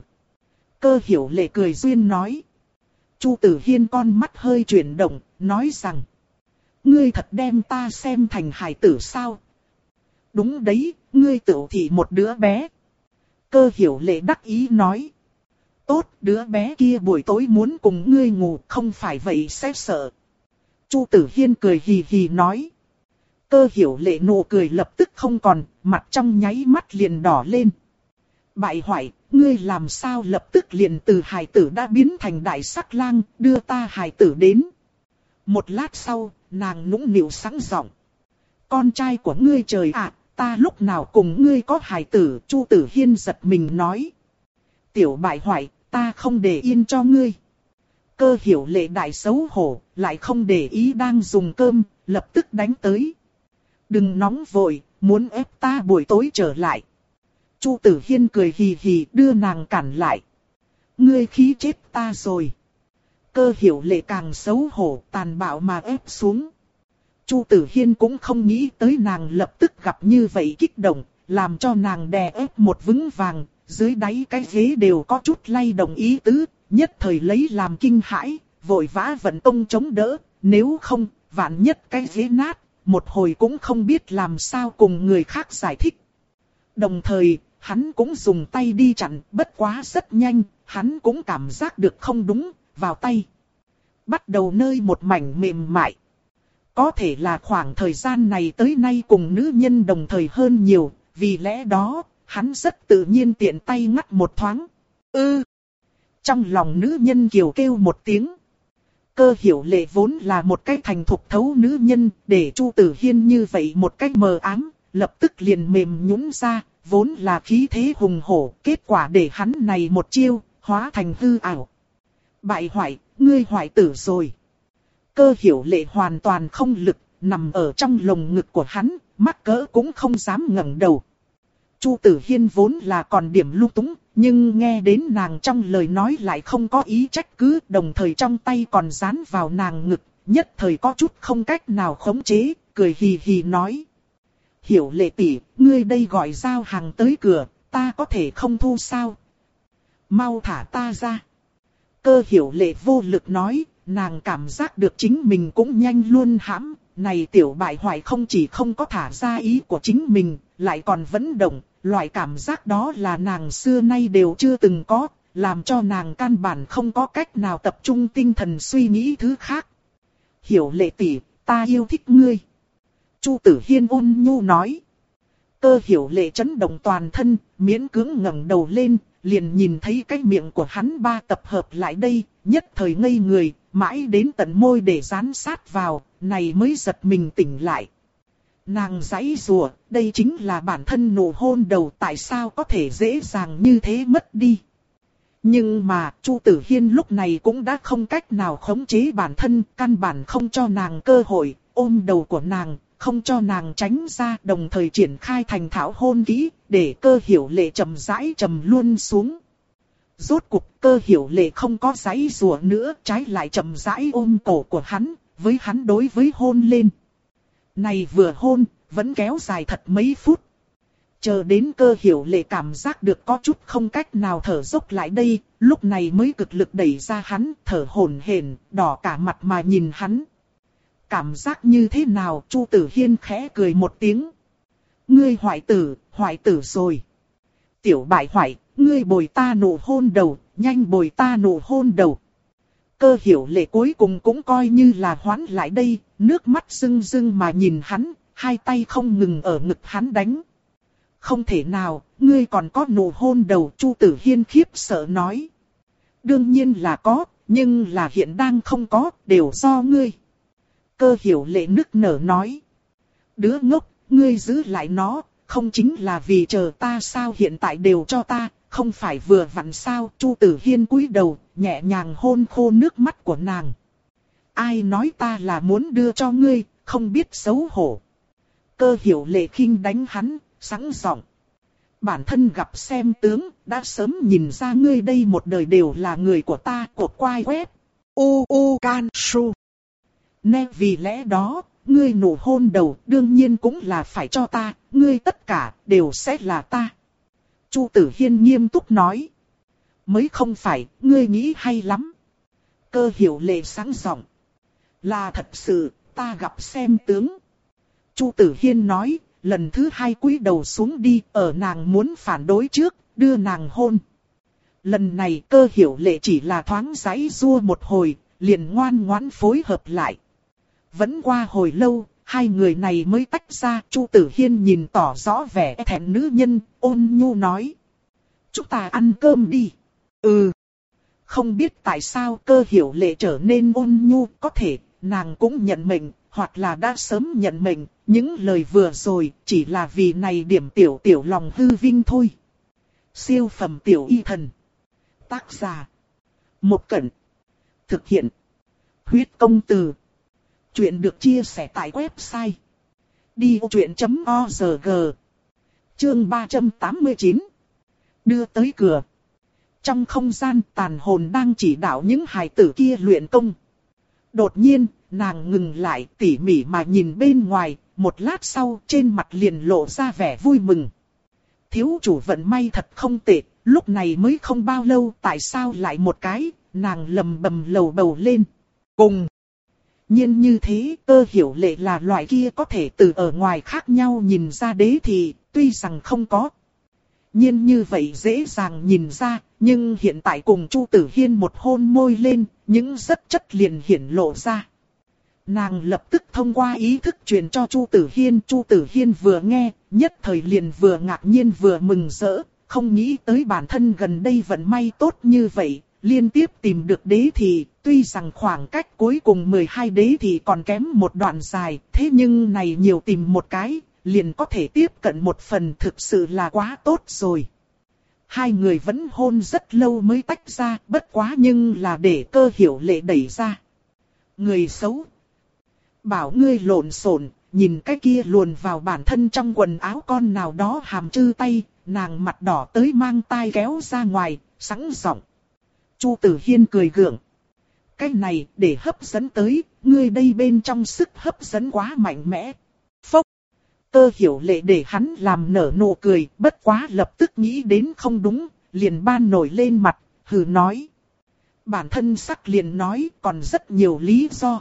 Cơ Hiểu Lệ cười duyên nói. Chu Tử Hiên con mắt hơi chuyển động, nói rằng. Ngươi thật đem ta xem thành hài tử sao? Đúng đấy, ngươi tựu thị một đứa bé. Cơ Hiểu Lệ đắc ý nói. Tốt, đứa bé kia buổi tối muốn cùng ngươi ngủ, không phải vậy sẽ sợ. Chu Tử Hiên cười hì hì nói. Cơ Hiểu Lệ nụ cười lập tức không còn, mặt trong nháy mắt liền đỏ lên. Bại hoại, ngươi làm sao lập tức liền từ hài tử đã biến thành đại sắc lang, đưa ta hài tử đến. Một lát sau, nàng nũng nịu sẵn giọng. Con trai của ngươi trời ạ, ta lúc nào cùng ngươi có hài tử? Chu Tử Hiên giật mình nói. Tiểu bại hoại, ta không để yên cho ngươi. Cơ Hiểu Lệ đại xấu hổ, lại không để ý đang dùng cơm, lập tức đánh tới. Đừng nóng vội, muốn ép ta buổi tối trở lại. Chu Tử Hiên cười hì hì đưa nàng cản lại. Ngươi khí chết ta rồi. Cơ Hiểu Lệ càng xấu hổ, tàn bạo mà ép xuống. Chu Tử Hiên cũng không nghĩ tới nàng lập tức gặp như vậy kích động, làm cho nàng đè ép một vững vàng, dưới đáy cái ghế đều có chút lay động ý tứ, nhất thời lấy làm kinh hãi, vội vã vận công chống đỡ, nếu không, vạn nhất cái ghế nát, một hồi cũng không biết làm sao cùng người khác giải thích. Đồng thời, hắn cũng dùng tay đi chặn, bất quá rất nhanh, hắn cũng cảm giác được không đúng, vào tay. Bắt đầu nơi một mảnh mềm mại. Có thể là khoảng thời gian này tới nay cùng nữ nhân đồng thời hơn nhiều, vì lẽ đó, hắn rất tự nhiên tiện tay ngắt một thoáng. Ư! Ừ. Trong lòng nữ nhân kiều kêu một tiếng. Cơ Hiểu Lệ vốn là một cái thành thục thấu nữ nhân, để Chu Tử Hiên như vậy một cách mờ ám, lập tức liền mềm nhũn ra, vốn là khí thế hùng hổ, kết quả để hắn này một chiêu, hóa thành hư ảo. Bại hoại, ngươi hoại tử rồi. Cơ Hiểu Lệ hoàn toàn không lực, nằm ở trong lồng ngực của hắn, mắc cỡ cũng không dám ngẩng đầu. Chu Tử Hiên vốn là còn điểm lung túng, nhưng nghe đến nàng trong lời nói lại không có ý trách cứ, đồng thời trong tay còn dán vào nàng ngực, nhất thời có chút không cách nào khống chế, cười hì hì nói. Hiểu Lệ tỷ, ngươi đây gọi giao hàng tới cửa, ta có thể không thu sao? Mau thả ta ra. Cơ Hiểu Lệ vô lực nói, nàng cảm giác được chính mình cũng nhanh luôn hãm, này tiểu bại hoại không chỉ không có thả ra ý của chính mình, lại còn vẫn động, loại cảm giác đó là nàng xưa nay đều chưa từng có, làm cho nàng căn bản không có cách nào tập trung tinh thần suy nghĩ thứ khác. Hiểu Lệ tỷ, ta yêu thích ngươi. Chu Tử Hiên ôn nhu nói. Cơ Hiểu Lệ chấn động toàn thân, miễn cưỡng ngẩng đầu lên, liền nhìn thấy cái miệng của hắn ba tập hợp lại đây, nhất thời ngây người, mãi đến tận môi để dán sát vào, này mới giật mình tỉnh lại. Nàng giãy giụa, đây chính là bản thân nụ hôn đầu, tại sao có thể dễ dàng như thế mất đi. Nhưng mà, Chu Tử Hiên lúc này cũng đã không cách nào khống chế bản thân, căn bản không cho nàng cơ hội, ôm đầu của nàng, không cho nàng tránh ra, đồng thời triển khai thành thạo hôn kỹ, để Cơ Hiểu Lệ chậm rãi trầm luôn xuống. Rốt cục Cơ Hiểu Lệ không có giãy giụa nữa, trái lại chậm rãi ôm cổ của hắn, với hắn đối với hôn lên. Này vừa hôn, vẫn kéo dài thật mấy phút. Chờ đến Cơ Hiểu Lệ cảm giác được có chút không cách nào thở dốc lại đây, lúc này mới cực lực đẩy ra hắn, thở hổn hển, đỏ cả mặt mà nhìn hắn. Cảm giác như thế nào? Chu Tử Hiên khẽ cười một tiếng. Ngươi hoại tử, hoại tử rồi. Tiểu bại hoại, ngươi bồi ta nụ hôn đầu, nhanh bồi ta nụ hôn đầu. Cơ Hiểu Lệ cuối cùng cũng coi như là hoán lại đây, nước mắt rưng rưng mà nhìn hắn, hai tay không ngừng ở ngực hắn đánh. Không thể nào, ngươi còn có nụ hôn đầu, Chu Tử Hiên khiếp sợ nói. Đương nhiên là có, nhưng là hiện đang không có, đều do ngươi. Cơ Hiểu Lệ nức nở nói. Đứa ngốc, ngươi giữ lại nó, không chính là vì chờ ta sao, hiện tại đều cho ta, không phải vừa vặn sao. Chu Tử Hiên cúi đầu, nhẹ nhàng hôn khô nước mắt của nàng. Ai nói ta là muốn đưa cho ngươi, không biết xấu hổ. Cơ Hiểu Lệ khinh đánh hắn, sẵn giọng. Bản thân gặp xem tướng, đã sớm nhìn ra ngươi đây một đời đều là người của ta, của quai quét. U u can su. Nên vì lẽ đó, ngươi nụ hôn đầu đương nhiên cũng là phải cho ta, ngươi tất cả đều sẽ là ta. Chu Tử Hiên nghiêm túc nói. Mới không phải, ngươi nghĩ hay lắm. Cơ Hiểu Lệ sáng giọng. Là thật sự, ta gặp xem tướng. Chu Tử Hiên nói, lần thứ hai cúi đầu xuống đi, ở nàng muốn phản đối trước, đưa nàng hôn. Lần này Cơ Hiểu Lệ chỉ là thoáng giãy giụa một hồi, liền ngoan ngoãn phối hợp lại. Vẫn qua hồi lâu, hai người này mới tách ra. Chu Tử Hiên nhìn tỏ rõ vẻ thẹn nữ nhân, ôn nhu nói. Chúng ta ăn cơm đi. Ừ. Không biết tại sao Cơ Hiểu Lệ trở nên ôn nhu, có thể nàng cũng nhận mệnh, hoặc là đã sớm nhận mệnh. Những lời vừa rồi chỉ là vì này điểm tiểu tiểu lòng hư vinh thôi. Siêu phẩm tiểu y thần. Tác giả. Một Cẩn. Thực hiện. Huyết công từ. Chuyện được chia sẻ tại website. đi ô chuyện chấm org. Chương ba trăm tám mươi chín. Đưa tới cửa. Trong không gian tàn hồn đang chỉ đạo những hài tử kia luyện công. Đột nhiên, nàng ngừng lại tỉ mỉ mà nhìn bên ngoài, một lát sau trên mặt liền lộ ra vẻ vui mừng. Thiếu chủ vận may thật không tệ, lúc này mới không bao lâu tại sao lại một cái, nàng lầm bầm lầu bầu lên. Cùng! nhiên như thế, Cơ Hiểu Lệ là loại kia có thể từ ở ngoài khác nhau nhìn ra đế thì, tuy rằng không có. nhiên như vậy dễ dàng nhìn ra, nhưng hiện tại cùng Chu Tử Hiên một hôn môi lên, những rất chất liền hiển lộ ra. Nàng lập tức thông qua ý thức truyền cho Chu Tử Hiên. Chu Tử Hiên vừa nghe, nhất thời liền vừa ngạc nhiên vừa mừng rỡ, không nghĩ tới bản thân gần đây vận may tốt như vậy, liên tiếp tìm được đế thì, tuy rằng khoảng cách cuối cùng mười hai đế thì còn kém một đoạn dài, thế nhưng này nhiều tìm một cái, liền có thể tiếp cận một phần, thực sự là quá tốt rồi. Hai người vẫn hôn rất lâu mới tách ra, bất quá nhưng là để Cơ Hiểu Lệ đẩy ra. Người xấu. Bảo ngươi lộn xộn, nhìn cái kia luồn vào bản thân trong quần áo con nào đó hàm chư tay, nàng mặt đỏ tới mang tai kéo ra ngoài, sẵn giọng. Chu Tử Hiên cười gượng. Cái này để hấp dẫn tới, ngươi đây bên trong sức hấp dẫn quá mạnh mẽ. Phốc. Cơ Hiểu Lệ để hắn làm nở nụ cười, bất quá lập tức nghĩ đến không đúng, liền ban nổi lên mặt, hừ nói. Bản thân sắc liền nói còn rất nhiều lý do.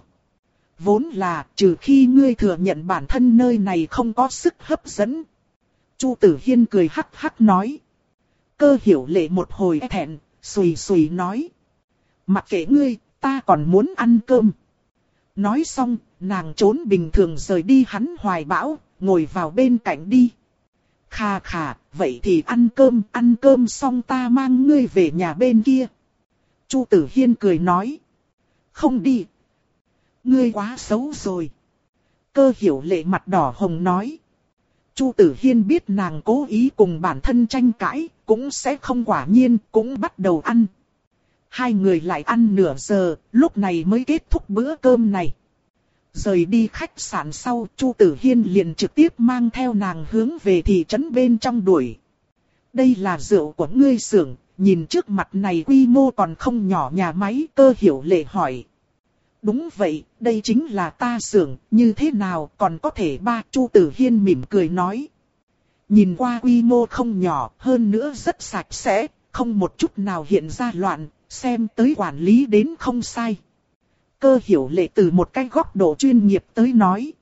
Vốn là trừ khi ngươi thừa nhận bản thân nơi này không có sức hấp dẫn. Chu Tử Hiên cười hắc hắc nói. Cơ Hiểu Lệ một hồi thẹn, xùy xùy nói. Mặc kệ ngươi, ta còn muốn ăn cơm. Nói xong, nàng trốn bình thường rời đi hắn hoài bão, ngồi vào bên cạnh đi. Khà khà, vậy thì ăn cơm, ăn cơm xong ta mang ngươi về nhà bên kia. Chu Tử Hiên cười nói. Không đi. Ngươi quá xấu rồi. Cơ Hiểu Lệ mặt đỏ hồng nói. Chu Tử Hiên biết nàng cố ý cùng bản thân tranh cãi, cũng sẽ không quả nhiên, cũng bắt đầu ăn. Hai người lại ăn nửa giờ, lúc này mới kết thúc bữa cơm này. Rời đi khách sạn sau, Chu Tử Hiên liền trực tiếp mang theo nàng hướng về thị trấn bên trong đuổi. Đây là rượu của ngươi xưởng, nhìn trước mặt này quy mô còn không nhỏ nhà máy. Cơ Hiểu Lệ hỏi. Đúng vậy, đây chính là ta xưởng, như thế nào còn có thể ba. Chu Tử Hiên mỉm cười nói. Nhìn qua quy mô không nhỏ, hơn nữa rất sạch sẽ, không một chút nào hiện ra loạn, xem tới quản lý đến không sai. Cơ Hiểu Lệ từ một cái góc độ chuyên nghiệp tới nói.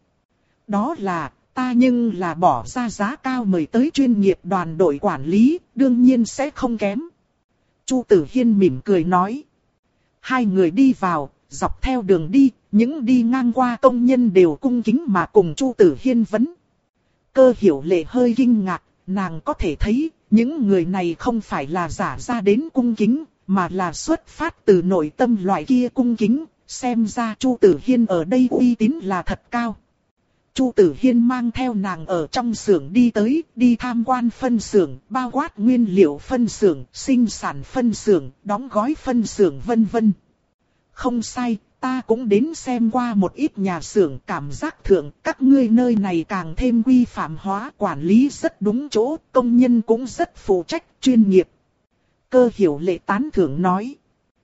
Đó là, ta nhưng là bỏ ra giá cao mời tới chuyên nghiệp đoàn đội quản lý, đương nhiên sẽ không kém. Chu Tử Hiên mỉm cười nói. Hai người đi vào, dọc theo đường đi, những đi ngang qua công nhân đều cung kính mà cùng Chu Tử Hiên vấn. Cơ Hiểu Lệ hơi kinh ngạc, nàng có thể thấy, những người này không phải là giả ra đến cung kính, mà là xuất phát từ nội tâm loại kia cung kính, xem ra Chu Tử Hiên ở đây uy tín là thật cao. Chu Tử Hiên mang theo nàng ở trong xưởng đi tới, đi tham quan phân xưởng, bao quát nguyên liệu phân xưởng, sinh sản phân xưởng, đóng gói phân xưởng vân vân. Không sai, ta cũng đến xem qua một ít nhà xưởng, cảm giác thượng các ngươi nơi này càng thêm quy phạm hóa, quản lý rất đúng chỗ, công nhân cũng rất phụ trách, chuyên nghiệp. Cơ Hiểu Lệ tán thưởng nói.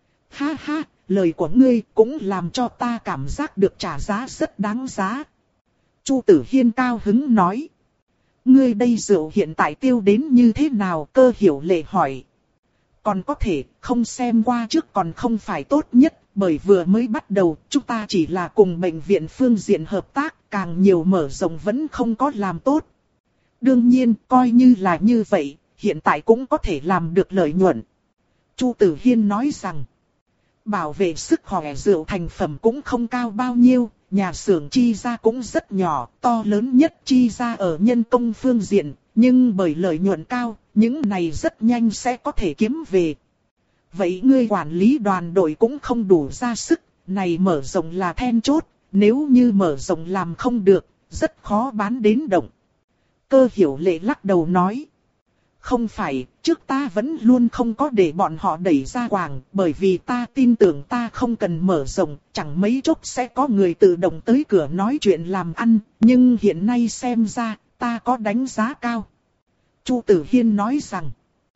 Ha ha, lời của ngươi cũng làm cho ta cảm giác được trả giá rất đáng giá. Chu Tử Hiên cao hứng nói. Ngươi đây rượu hiện tại tiêu đến như thế nào? Cơ Hiểu Lệ hỏi. Còn có thể, không xem qua trước còn không phải tốt nhất, bởi vừa mới bắt đầu, chúng ta chỉ là cùng bệnh viện phương diện hợp tác, càng nhiều mở rộng vẫn không có làm tốt. Đương nhiên, coi như là như vậy, hiện tại cũng có thể làm được lợi nhuận. Chu Tử Hiên nói rằng, bảo vệ sức khỏe rượu thành phẩm cũng không cao bao nhiêu, nhà xưởng chi ra cũng rất nhỏ, to lớn nhất chi ra ở nhân công phương diện, nhưng bởi lợi nhuận cao, những này rất nhanh sẽ có thể kiếm về. Vậy ngươi quản lý đoàn đội cũng không đủ ra sức, này mở rộng là then chốt, nếu như mở rộng làm không được, rất khó bán đến động. Cơ Hiểu Lệ lắc đầu nói. Không phải, trước ta vẫn luôn không có để bọn họ đẩy ra quảng, bởi vì ta tin tưởng ta không cần mở rộng, chẳng mấy chốc sẽ có người tự động tới cửa nói chuyện làm ăn, nhưng hiện nay xem ra, ta có đánh giá cao. Chu Tử Hiên nói rằng.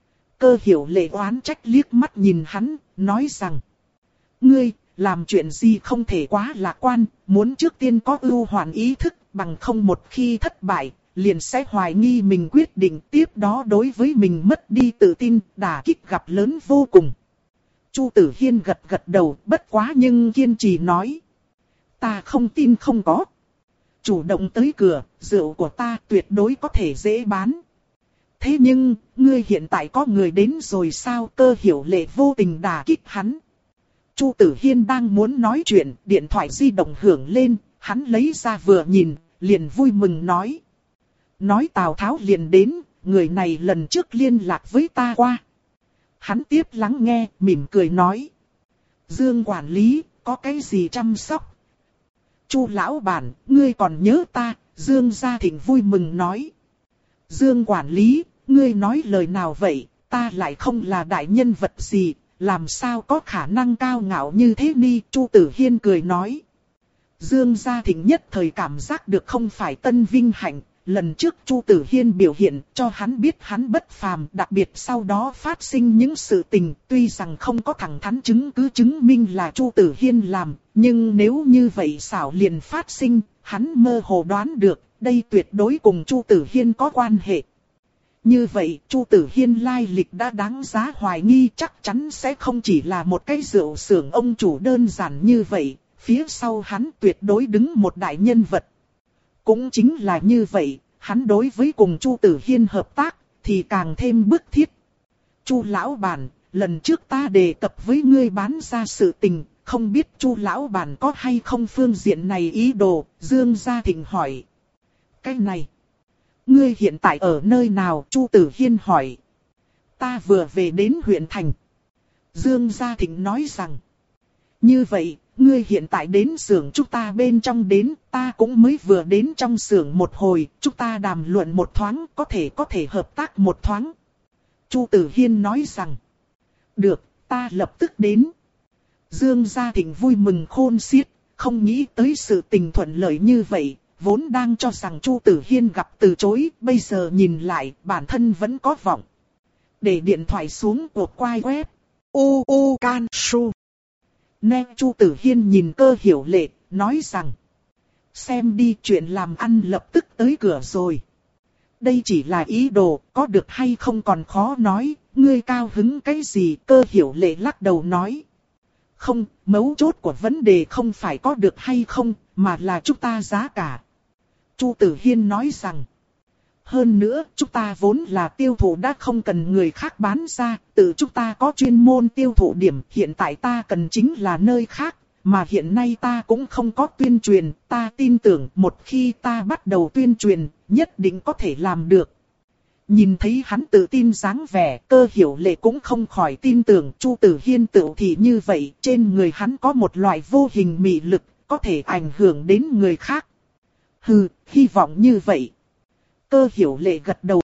Cơ Hiểu Lệ oán trách liếc mắt nhìn hắn, nói rằng. Ngươi, làm chuyện gì không thể quá lạc quan, muốn trước tiên có ưu hoạn ý thức, bằng không một khi thất bại, liền sẽ hoài nghi mình quyết định, tiếp đó đối với mình mất đi tự tin, đả kích gặp lớn vô cùng. Chu Tử Hiên gật gật đầu, bất quá nhưng kiên trì nói. Ta không tin không có. Chủ động tới cửa, rượu của ta tuyệt đối có thể dễ bán. Thế nhưng, ngươi hiện tại có người đến rồi sao? Cơ Hiểu Lệ vô tình đả kích hắn. Chu Tử Hiên đang muốn nói chuyện, điện thoại di động hưởng lên, hắn lấy ra vừa nhìn, liền vui mừng nói. Nói Tào Tháo liền đến, người này lần trước liên lạc với ta qua. Hắn tiếp lắng nghe, mỉm cười nói. Dương quản lý, có cái gì chăm sóc? Chu lão bản, ngươi còn nhớ ta? Dương Gia Thịnh vui mừng nói. Dương quản lý, ngươi nói lời nào vậy? Ta lại không là đại nhân vật gì, làm sao có khả năng cao ngạo như thế ni? Chu Tử Hiên cười nói. Dương Gia Thịnh nhất thời cảm giác được không phải tân vinh hạnh. Lần trước Chu Tử Hiên biểu hiện cho hắn biết hắn bất phàm, đặc biệt sau đó phát sinh những sự tình, tuy rằng không có thẳng thắn chứng cứ chứng minh là Chu Tử Hiên làm, nhưng nếu như vậy xảo liền phát sinh, hắn mơ hồ đoán được, đây tuyệt đối cùng Chu Tử Hiên có quan hệ. Như vậy, Chu Tử Hiên lai lịch đã đáng giá hoài nghi, chắc chắn sẽ không chỉ là một cái rượu xưởng ông chủ đơn giản như vậy, phía sau hắn tuyệt đối đứng một đại nhân vật. Cũng chính là như vậy, hắn đối với cùng Chu Tử Hiên hợp tác, thì càng thêm bức thiết. Chu lão bản, lần trước ta đề cập với ngươi bán ra sự tình, không biết Chu lão bản có hay không phương diện này ý đồ? Dương Gia Thịnh hỏi. Cái này, ngươi hiện tại ở nơi nào? Chu Tử Hiên hỏi. Ta vừa về đến huyện thành. Dương Gia Thịnh nói rằng. Như vậy, ngươi hiện tại đến xưởng chúng ta bên trong đến, ta cũng mới vừa đến trong xưởng một hồi, chúng ta đàm luận một thoáng, có thể có thể hợp tác một thoáng. Chu Tử Hiên nói rằng. Được, ta lập tức đến. Dương Gia Thịnh vui mừng khôn xiết, không nghĩ tới sự tình thuận lợi như vậy, vốn đang cho rằng Chu Tử Hiên gặp từ chối, bây giờ nhìn lại, bản thân vẫn có vọng. Để điện thoại xuống cuộc quay web. U U Can Su. Nè Chu Tử Hiên nhìn Cơ Hiểu Lệ, nói rằng. Xem đi, chuyện làm ăn lập tức tới cửa rồi. Đây chỉ là ý đồ, có được hay không còn khó nói, ngươi cao hứng cái gì? Cơ Hiểu Lệ lắc đầu nói. Không, mấu chốt của vấn đề không phải có được hay không, mà là chúng ta giá cả. Chu Tử Hiên nói rằng. Hơn nữa, chúng ta vốn là tiêu thụ đã không cần người khác bán ra, tự chúng ta có chuyên môn tiêu thụ điểm, hiện tại ta cần chính là nơi khác, mà hiện nay ta cũng không có tuyên truyền, ta tin tưởng một khi ta bắt đầu tuyên truyền, nhất định có thể làm được. Nhìn thấy hắn tự tin dáng vẻ, Cơ Hiểu Lệ cũng không khỏi tin tưởng Chu Tử Hiên tự thì như vậy, trên người hắn có một loại vô hình mị lực, có thể ảnh hưởng đến người khác. Hừ, hy vọng như vậy. Cơ Hiểu Lệ gật đầu